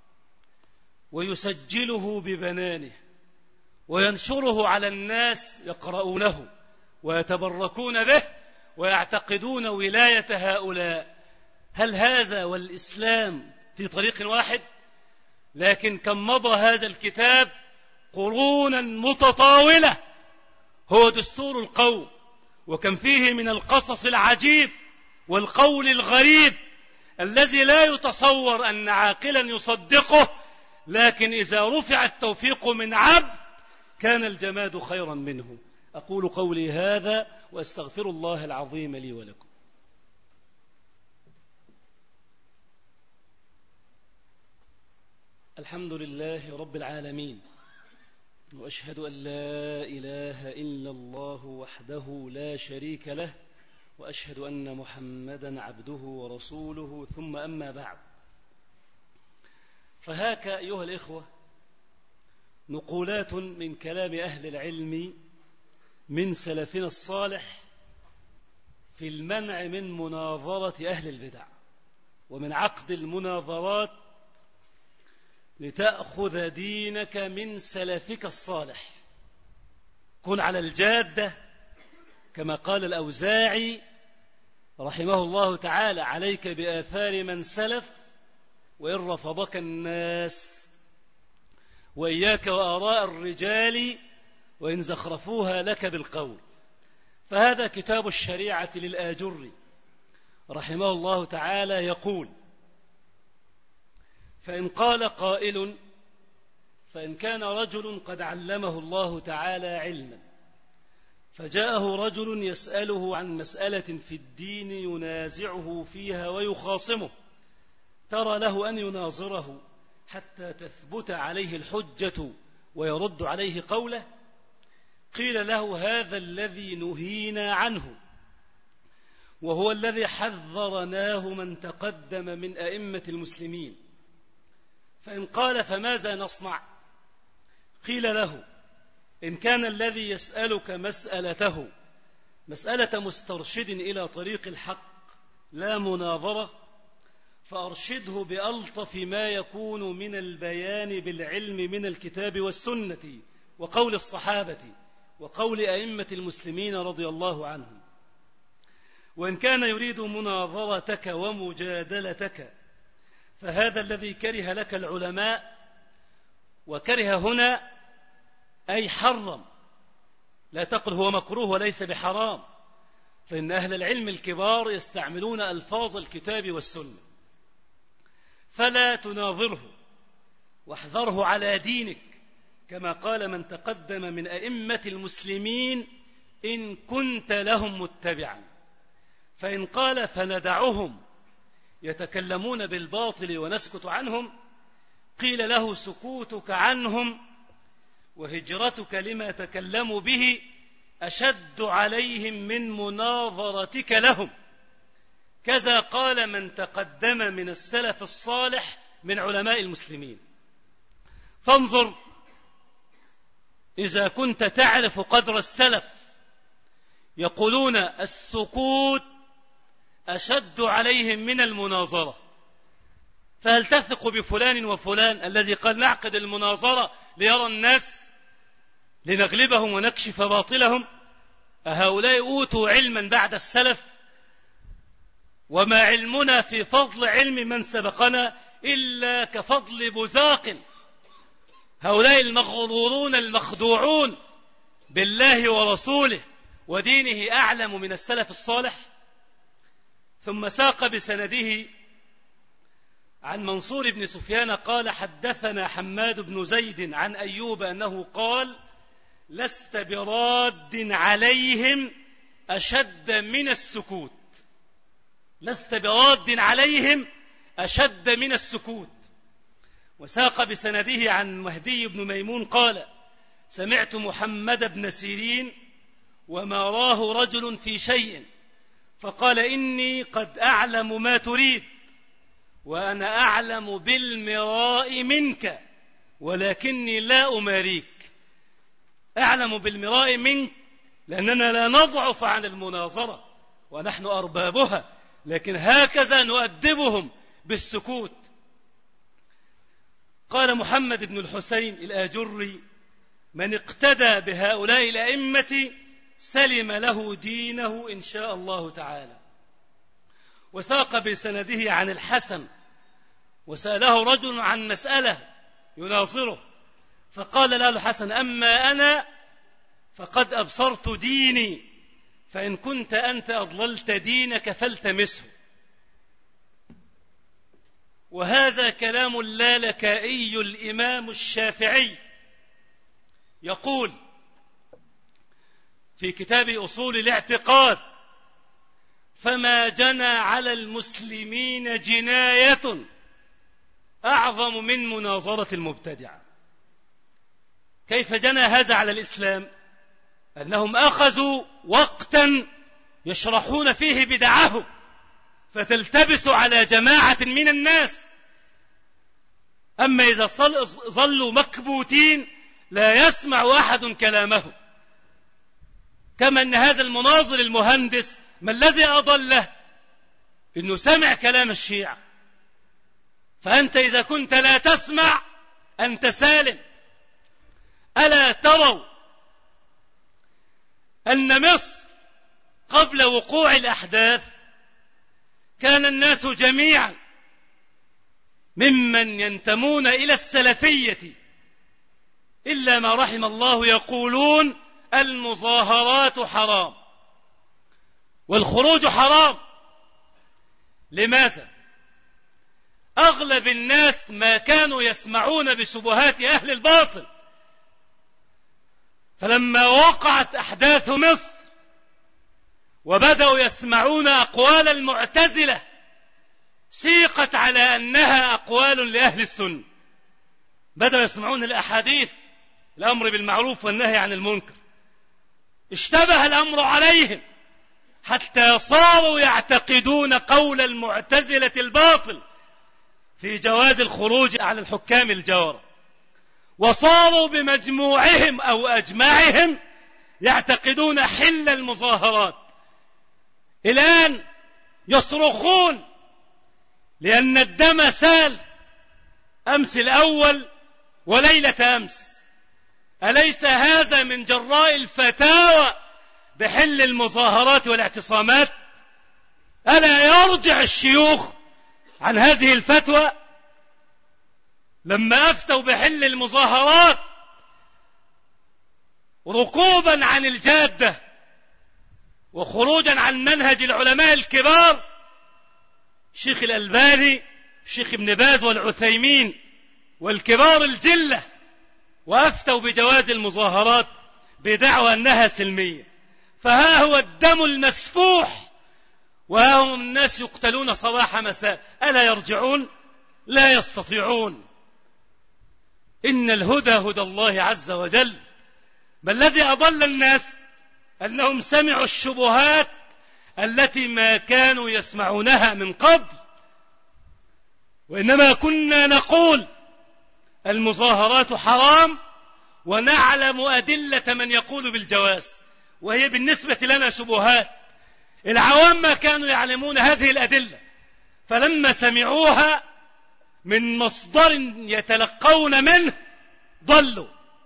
ويسجله ببنانه وينشره على الناس يقرؤونه ويتبركون به ويعتقدون ولاية هؤلاء. هل هذا والإسلام في طريق واحد؟ لكن كم مضى هذا الكتاب قرونا متطاولة، هو دستور القوم، وكم فيه من القصص العجيب والقول الغريب الذي لا يتصور أن عاقلا يصدقه، لكن إذا رفع التوفيق من عبد كان الجماد خيرا منه. أقول قولي هذا وأستغفر الله العظيم لي ولكم. الحمد لله رب العالمين، وأشهد أن لا إله إلا الله وحده لا شريك له، وأشهد أن محمدا عبده ورسوله، ثم أما بعد. فهاك أيها الإخوة نقولات من كلام أهل العلم من سلفنا الصالح في المنع من مناظرة أهل البدع ومن عقد المناظرات لتأخذ دينك من سلفك الصالح. كن على الجادة كما قال الأوزاعي رحمه الله تعالى: عليك بآثار من سلف وإن رفضك الناس، وإياك وآراء الرجال وإن زخرفوها لك بالقول. فهذا كتاب الشريعة للآجري رحمه الله تعالى يقول: فإن قال قائل: فإن كان رجل قد علمه الله تعالى علما فجاءه رجل يسأله عن مسألة في الدين ينازعه فيها ويخاصمه، ترى له أن يناظره حتى تثبت عليه الحجة ويرد عليه قوله؟ قيل له: هذا الذي نهينا عنه، وهو الذي حذرناه من تقدم من أئمة المسلمين. فإن قال: فماذا نصنع؟ قيل له: إن كان الذي يسألك مسألته مسألة مسترشد إلى طريق الحق لا مناظرة، فأرشده بألطف ما يكون من البيان بالعلم من الكتاب والسنة وقول الصحابة وقول أئمة المسلمين رضي الله عنهم. وإن كان يريد مناظرتك ومجادلتك فهذا الذي كره لك العلماء، وكره هنا أي حرم، لا تقل هو مكروه وليس بحرام، فإن أهل العلم الكبار يستعملون ألفاظ الكتاب والسنة، فلا تناظره واحذره على دينك، كما قال من تقدم من أئمة المسلمين إن كنت لهم متبعا. فإن قال: فندعهم يتكلمون بالباطل ونسكت عنهم، قيل له: سكوتك عنهم وهجرتك لما تكلموا به أشد عليهم من مناظرتك لهم. كذا قال من تقدم من السلف الصالح من علماء المسلمين. فانظر، إذا كنت تعرف قدر السلف يقولون السكوت أشد عليهم من المناظرة، فهل تثق بفلان وفلان الذي قال نعقد المناظرة ليرى الناس لنغلبهم ونكشف باطلهم؟ أهؤلاء أوتوا علما بعد السلف؟ وما علمنا في فضل علم من سبقنا إلا كفضل بزاق. هؤلاء المغرورون المخدوعون بالله ورسوله ودينه أعلم من السلف الصالح. ثم ساق بسنده عن منصور بن سفيان قال: حدثنا حماد بن زيد عن أيوب أنه قال: لست براد عليهم أشد من السكوت. لست براد عليهم أشد من السكوت. وساق بسنده عن مهدي بن ميمون قال: سمعت محمد بن سيرين وما راه رجل في شيء فقال: إني قد أعلم ما تريد وأنا أعلم بالمراء منك ولكني لا أماريك. أعلم بالمراء منك لأننا لا نضعف عن المناظرة ونحن أربابها، لكن هكذا نؤدبهم بالسكوت. قال محمد بن الحسين الآجري: من اقتدى بهؤلاء الأئمة سلم له دينه إن شاء الله تعالى. وساق بسنده عن الحسن وسأله رجل عن مسألة يناظره فقال له الحسن: أما أنا فقد أبصرت ديني، فإن كنت أنت أضللت دينك فالتمسه. وهذا كلام اللالكائي الإمام الشافعي، يقول في كتاب أصول الاعتقاد: فما جنى على المسلمين جناية أعظم من مناظرة المبتدعة. كيف جنى هذا على الإسلام؟ أنهم أخذوا وقتا يشرحون فيه بدعهم فتلتبس على جماعة من الناس. أما إذا ظلوا مكبوتين لا يسمع أحد كلامه. كما أن هذا المناظر المهندس ما الذي أضله؟ إنه سمع كلام الشيعة. فأنت إذا كنت لا تسمع أنت سالم. ألا تروا أن مصر قبل وقوع الأحداث كان الناس جميعا ممن ينتمون إلى السلفية إلا ما رحم الله يقولون المظاهرات حرام والخروج حرام. لماذا؟ أغلب الناس ما كانوا يسمعون بشبهات أهل الباطل، فلما وقعت أحداث مصر وبدأوا يسمعون أقوال المعتزلة سيقت على أنها أقوال لأهل السنة، بدأوا يسمعون الأحاديث الأمر بالمعروف والنهي عن المنكر، اشتبه الأمر عليهم حتى صاروا يعتقدون قول المعتزلة الباطل في جواز الخروج على الحكام الجورة، وصاروا بمجموعهم أو أجمعهم يعتقدون حل المظاهرات. الآن يصرخون لأن الدم سال أمس الأول وليلة أمس. أليس هذا من جراء الفتاوى بحل المظاهرات والاعتصامات؟ ألا يرجع الشيوخ عن هذه الفتوى؟ لما أفتوا بحل المظاهرات ركوبا عن الجادة وخروجا عن منهج العلماء الكبار الشيخ الألباني الشيخ ابن باز والعثيمين والكبار الجلة، وأفتوا بجواز المظاهرات بدعوى أنها سلمية، فها هو الدم المسفوح وها هم الناس يقتلون صباح مساء. ألا يرجعون؟ لا يستطيعون. إن الهدى هدى الله عز وجل. ما الذي أضل الناس؟ أنهم سمعوا الشبهات التي ما كانوا يسمعونها من قبل. وإنما كنا نقول المظاهرات حرام ونعلم أدلة من يقول بالجواز، وهي بالنسبة لنا شبهات. العوام ما كانوا يعلمون هذه الأدلة، فلما سمعوها من مصدر يتلقون منه ضلوا.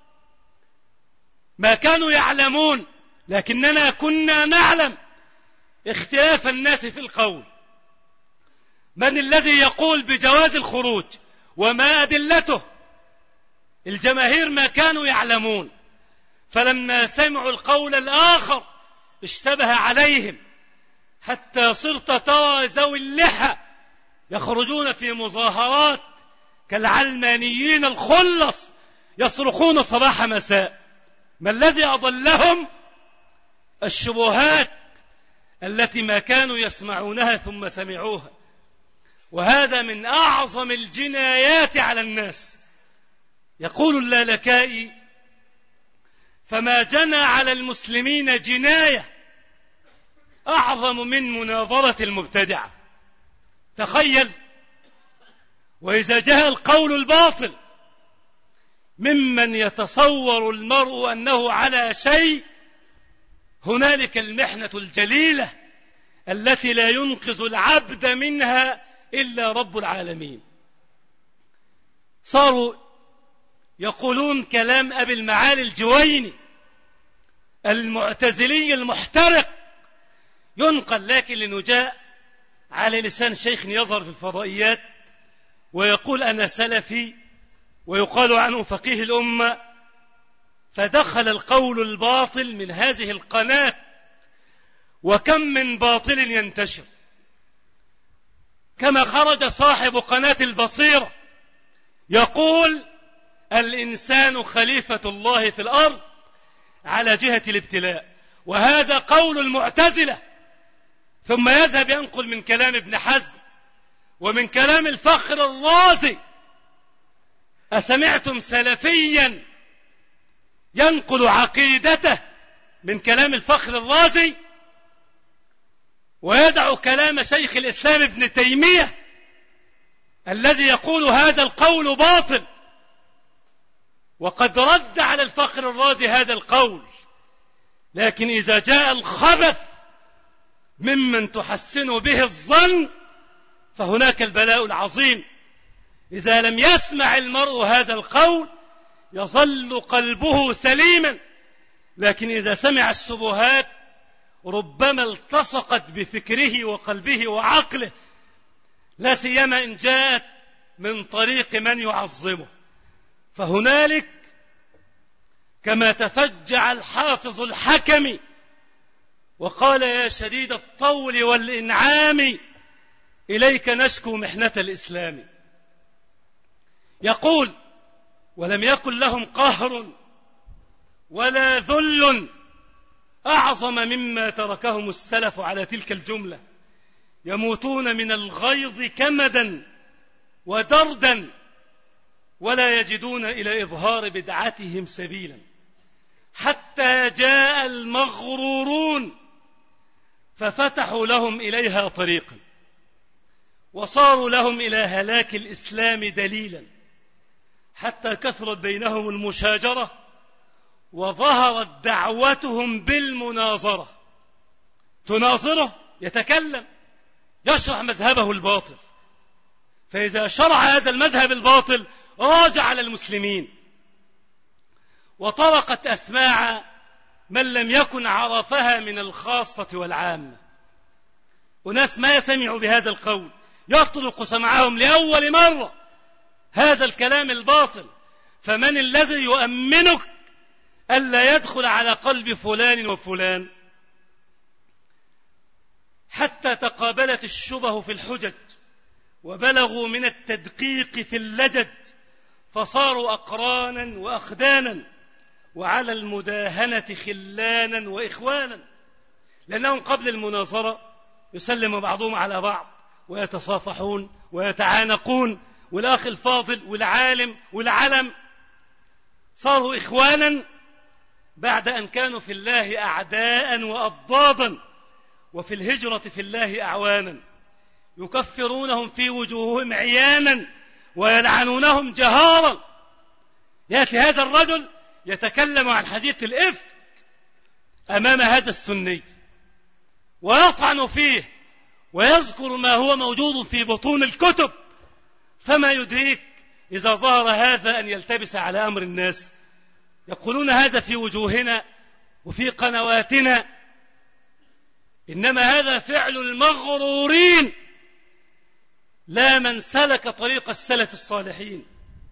ما كانوا يعلمون، لكننا كنا نعلم اختلاف الناس في القول. من الذي يقول بجواز الخروج وما أدلته؟ الجماهير ما كانوا يعلمون، فلما سمعوا القول الآخر اشتبه عليهم، حتى صرت ترى ذوي اللحى يخرجون في مظاهرات كالعلمانيين الخلص يصرخون صباح مساء. ما الذي أضلهم؟ الشبهات التي ما كانوا يسمعونها ثم سمعوها. وهذا من أعظم الجنايات على الناس. يقول اللالكائي: فما جنى على المسلمين جناية أعظم من مناظرة المبتدعة. تخيل، وإذا جاء القول الباطل ممن يتصور المرء أنه على شيء، هنالك المحنة الجليلة التي لا ينقذ العبد منها إلا رب العالمين. صاروا يقولون كلام أبي المعالي الجويني المعتزلي المحترق ينقل، لكن لنجاء على لسان شيخ يظهر في الفضائيات ويقول أنا سلفي ويقال عنه فقيه الأمة، فدخل القول الباطل من هذه القناة. وكم من باطل ينتشر، كما خرج صاحب قناة البصيرة يقول الإنسان خليفة الله في الأرض على جهة الابتلاء، وهذا قول المعتزلة. ثم يذهب ينقل من كلام ابن حزم ومن كلام الفخر الرازي. أسمعتم سلفيا ينقل عقيدته من كلام الفخر الرازي ويدع كلام شيخ الإسلام ابن تيمية الذي يقول هذا القول باطل؟ وقد رد على الفخر الرازي هذا القول لكن إذا جاء الخبث ممن تحسن به الظن فهناك البلاء العظيم. إذا لم يسمع المرء هذا القول يظل قلبه سليما، لكن إذا سمع الشبهات ربما التصقت بفكره وقلبه وعقله، لا سيما إن جاءت من طريق من يعظمه. فهنالك كما تفجع الحافظ الحكم وقال: يا شديد الطول والإنعام إليك نشكو محنة الإسلام. يقول: ولم يكن لهم قهر ولا ذل أعظم مما تركهم السلف على تلك الجملة، يموتون من الغيظ كمدا ودردا ولا يجدون إلى إظهار بدعتهم سبيلا، حتى جاء المغرورون ففتحوا لهم إليها طريقا وصاروا لهم إلى هلاك الإسلام دليلا، حتى كثرت بينهم المشاجرة وظهرت دعوتهم بالمناظرة. تناظره، يتكلم، يشرح مذهبه الباطل، فإذا شرع هذا المذهب الباطل راجع على المسلمين، وطرقت أسماع من لم يكن عرفها من الخاصة والعامة. وناس ما يسمعوا بهذا القول يطرق سمعهم لأول مرة هذا الكلام الباطل، فمن الذي يؤمنك ألا يدخل على قلب فلان وفلان؟ حتى تقابلت الشبه في الحجج وبلغوا من التدقيق في اللجج، فصاروا أقرانا وأخدانا، وعلى المداهنة خلانا وإخوانا، لأنهم قبل المناظرة يسلم بعضهم على بعض ويتصافحون ويتعانقون، والأخ الفاضل والعالم والعلم صاروا إخوانا بعد أن كانوا في الله أعداء وأضدادا، وفي الهجرة في الله أعوانا، يكفرونهم في وجوههم عيانا ويلعنونهم جهارا. يأتي هذا الرجل يتكلم عن حديث الإفك أمام هذا السني ويطعن فيه ويذكر ما هو موجود في بطون الكتب، فما يدريك إذا ظهر هذا أن يلتبس على أمر الناس. يقولون هذا في وجوهنا وفي قنواتنا، إنما هذا فعل المغرورين، لا من سلك طريق السلف الصالحين.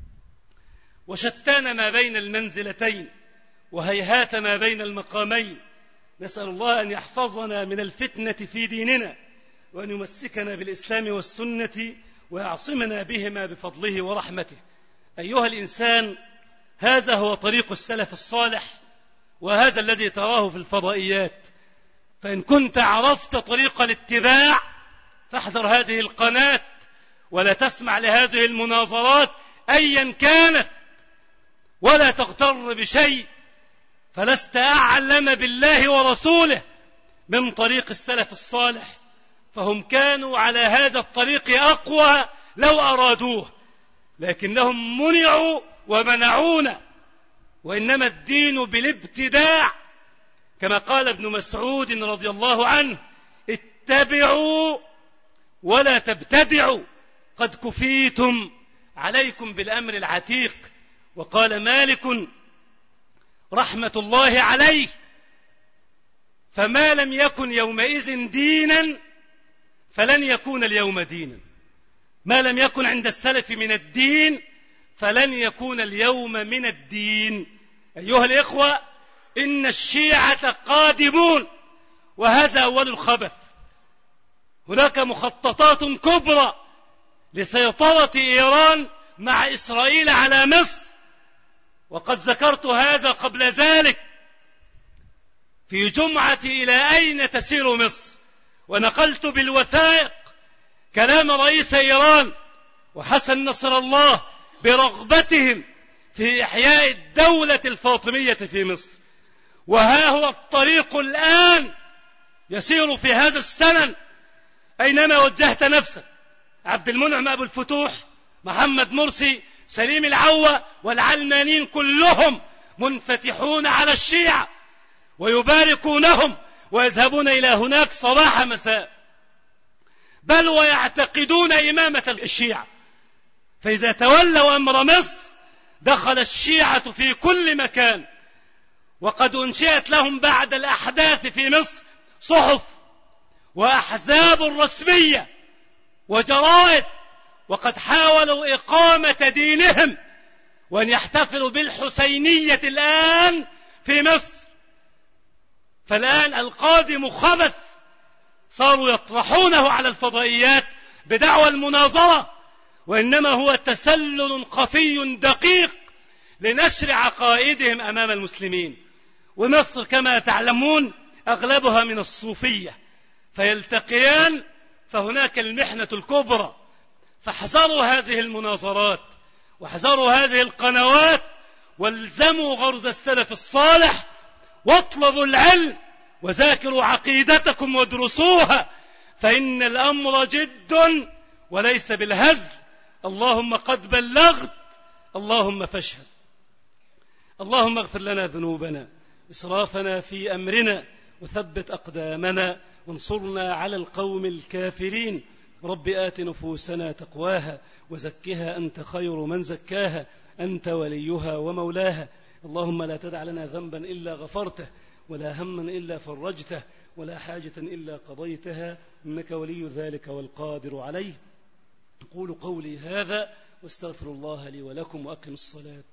وشتان ما بين المنزلتين وهيهات ما بين المقامين. نسأل الله أن يحفظنا من الفتنة في ديننا، وأن يمسكنا بالإسلام والسنة ويعصمنا بهما بفضله ورحمته. أيها الإنسان، هذا هو طريق السلف الصالح، وهذا الذي تراه في الفضائيات. فإن كنت عرفت طريق الاتباع فاحذر هذه القناة، ولا تسمع لهذه المناظرات أيا كانت، ولا تغتر بشيء، فلست أعلم بالله ورسوله من طريق السلف الصالح، فهم كانوا على هذا الطريق أقوى لو أرادوه، لكنهم منعوا ومنعونا. وإنما الدين بالابتداع، كما قال ابن مسعود رضي الله عنه: اتبعوا ولا تبتدعوا، قد كفيتم، عليكم بالأمر العتيق. وقال مالك رحمة الله عليه: فما لم يكن يومئذ دينا فلن يكون اليوم دينا، ما لم يكن عند السلف من الدين فلن يكون اليوم من الدين. أيها الإخوة، إن الشيعة قادمون، وهذا أول الخبث. هناك مخططات كبرى لسيطرة إيران مع إسرائيل على مصر، وقد ذكرت هذا قبل ذلك في جمعة إلى أين تسير مصر، ونقلت بالوثائق كلام رئيس إيران وحسن نصر الله برغبتهم في إحياء الدولة الفاطمية في مصر. وها هو الطريق الآن يسير في هذا السنن. أينما وجهت نفسك، عبد المنعم أبو الفتوح، محمد مرسي، سليم العوة والعلمانيين كلهم منفتحون على الشيعة، ويباركونهم ويذهبون إلى هناك صباح مساء، بل ويعتقدون إمامة الشيعة. فإذا تولوا أمر مصر دخل الشيعة في كل مكان، وقد أنشئت لهم بعد الأحداث في مصر صحف وأحزاب رسمية وجرائد، وقد حاولوا إقامة دينهم وأن يحتفلوا بالحسينية الآن في مصر. فالآن القادم خبث صاروا يطرحونه على الفضائيات بدعوى المناظرة، وإنما هو تسلل خفي دقيق لنشر عقائدهم أمام المسلمين. ومصر كما تعلمون أغلبها من الصوفية، فيلتقيان فهناك المحنة الكبرى. فاحذروا هذه المناظرات واحذروا هذه القنوات، والزموا غرز السلف الصالح، واطلبوا العلم وذاكروا عقيدتكم وادرسوها، فإن الأمر جد وليس بالهزل. اللهم قد بلغت، اللهم فاشهد. اللهم اغفر لنا ذنوبنا إسرافنا في أمرنا، وثبت أقدامنا، وانصرنا على القوم الكافرين. رب آت نفوسنا تقواها وزكها أنت خير من زكاها، أنت وليها ومولاها. اللهم لا تدع لنا ذنبا إلا غفرته، ولا هما إلا فرجته، ولا حاجة إلا قضيتها، إنك ولي ذلك والقادر عليه. أقول قولي هذا واستغفر الله لي ولكم، وأقم الصلاة.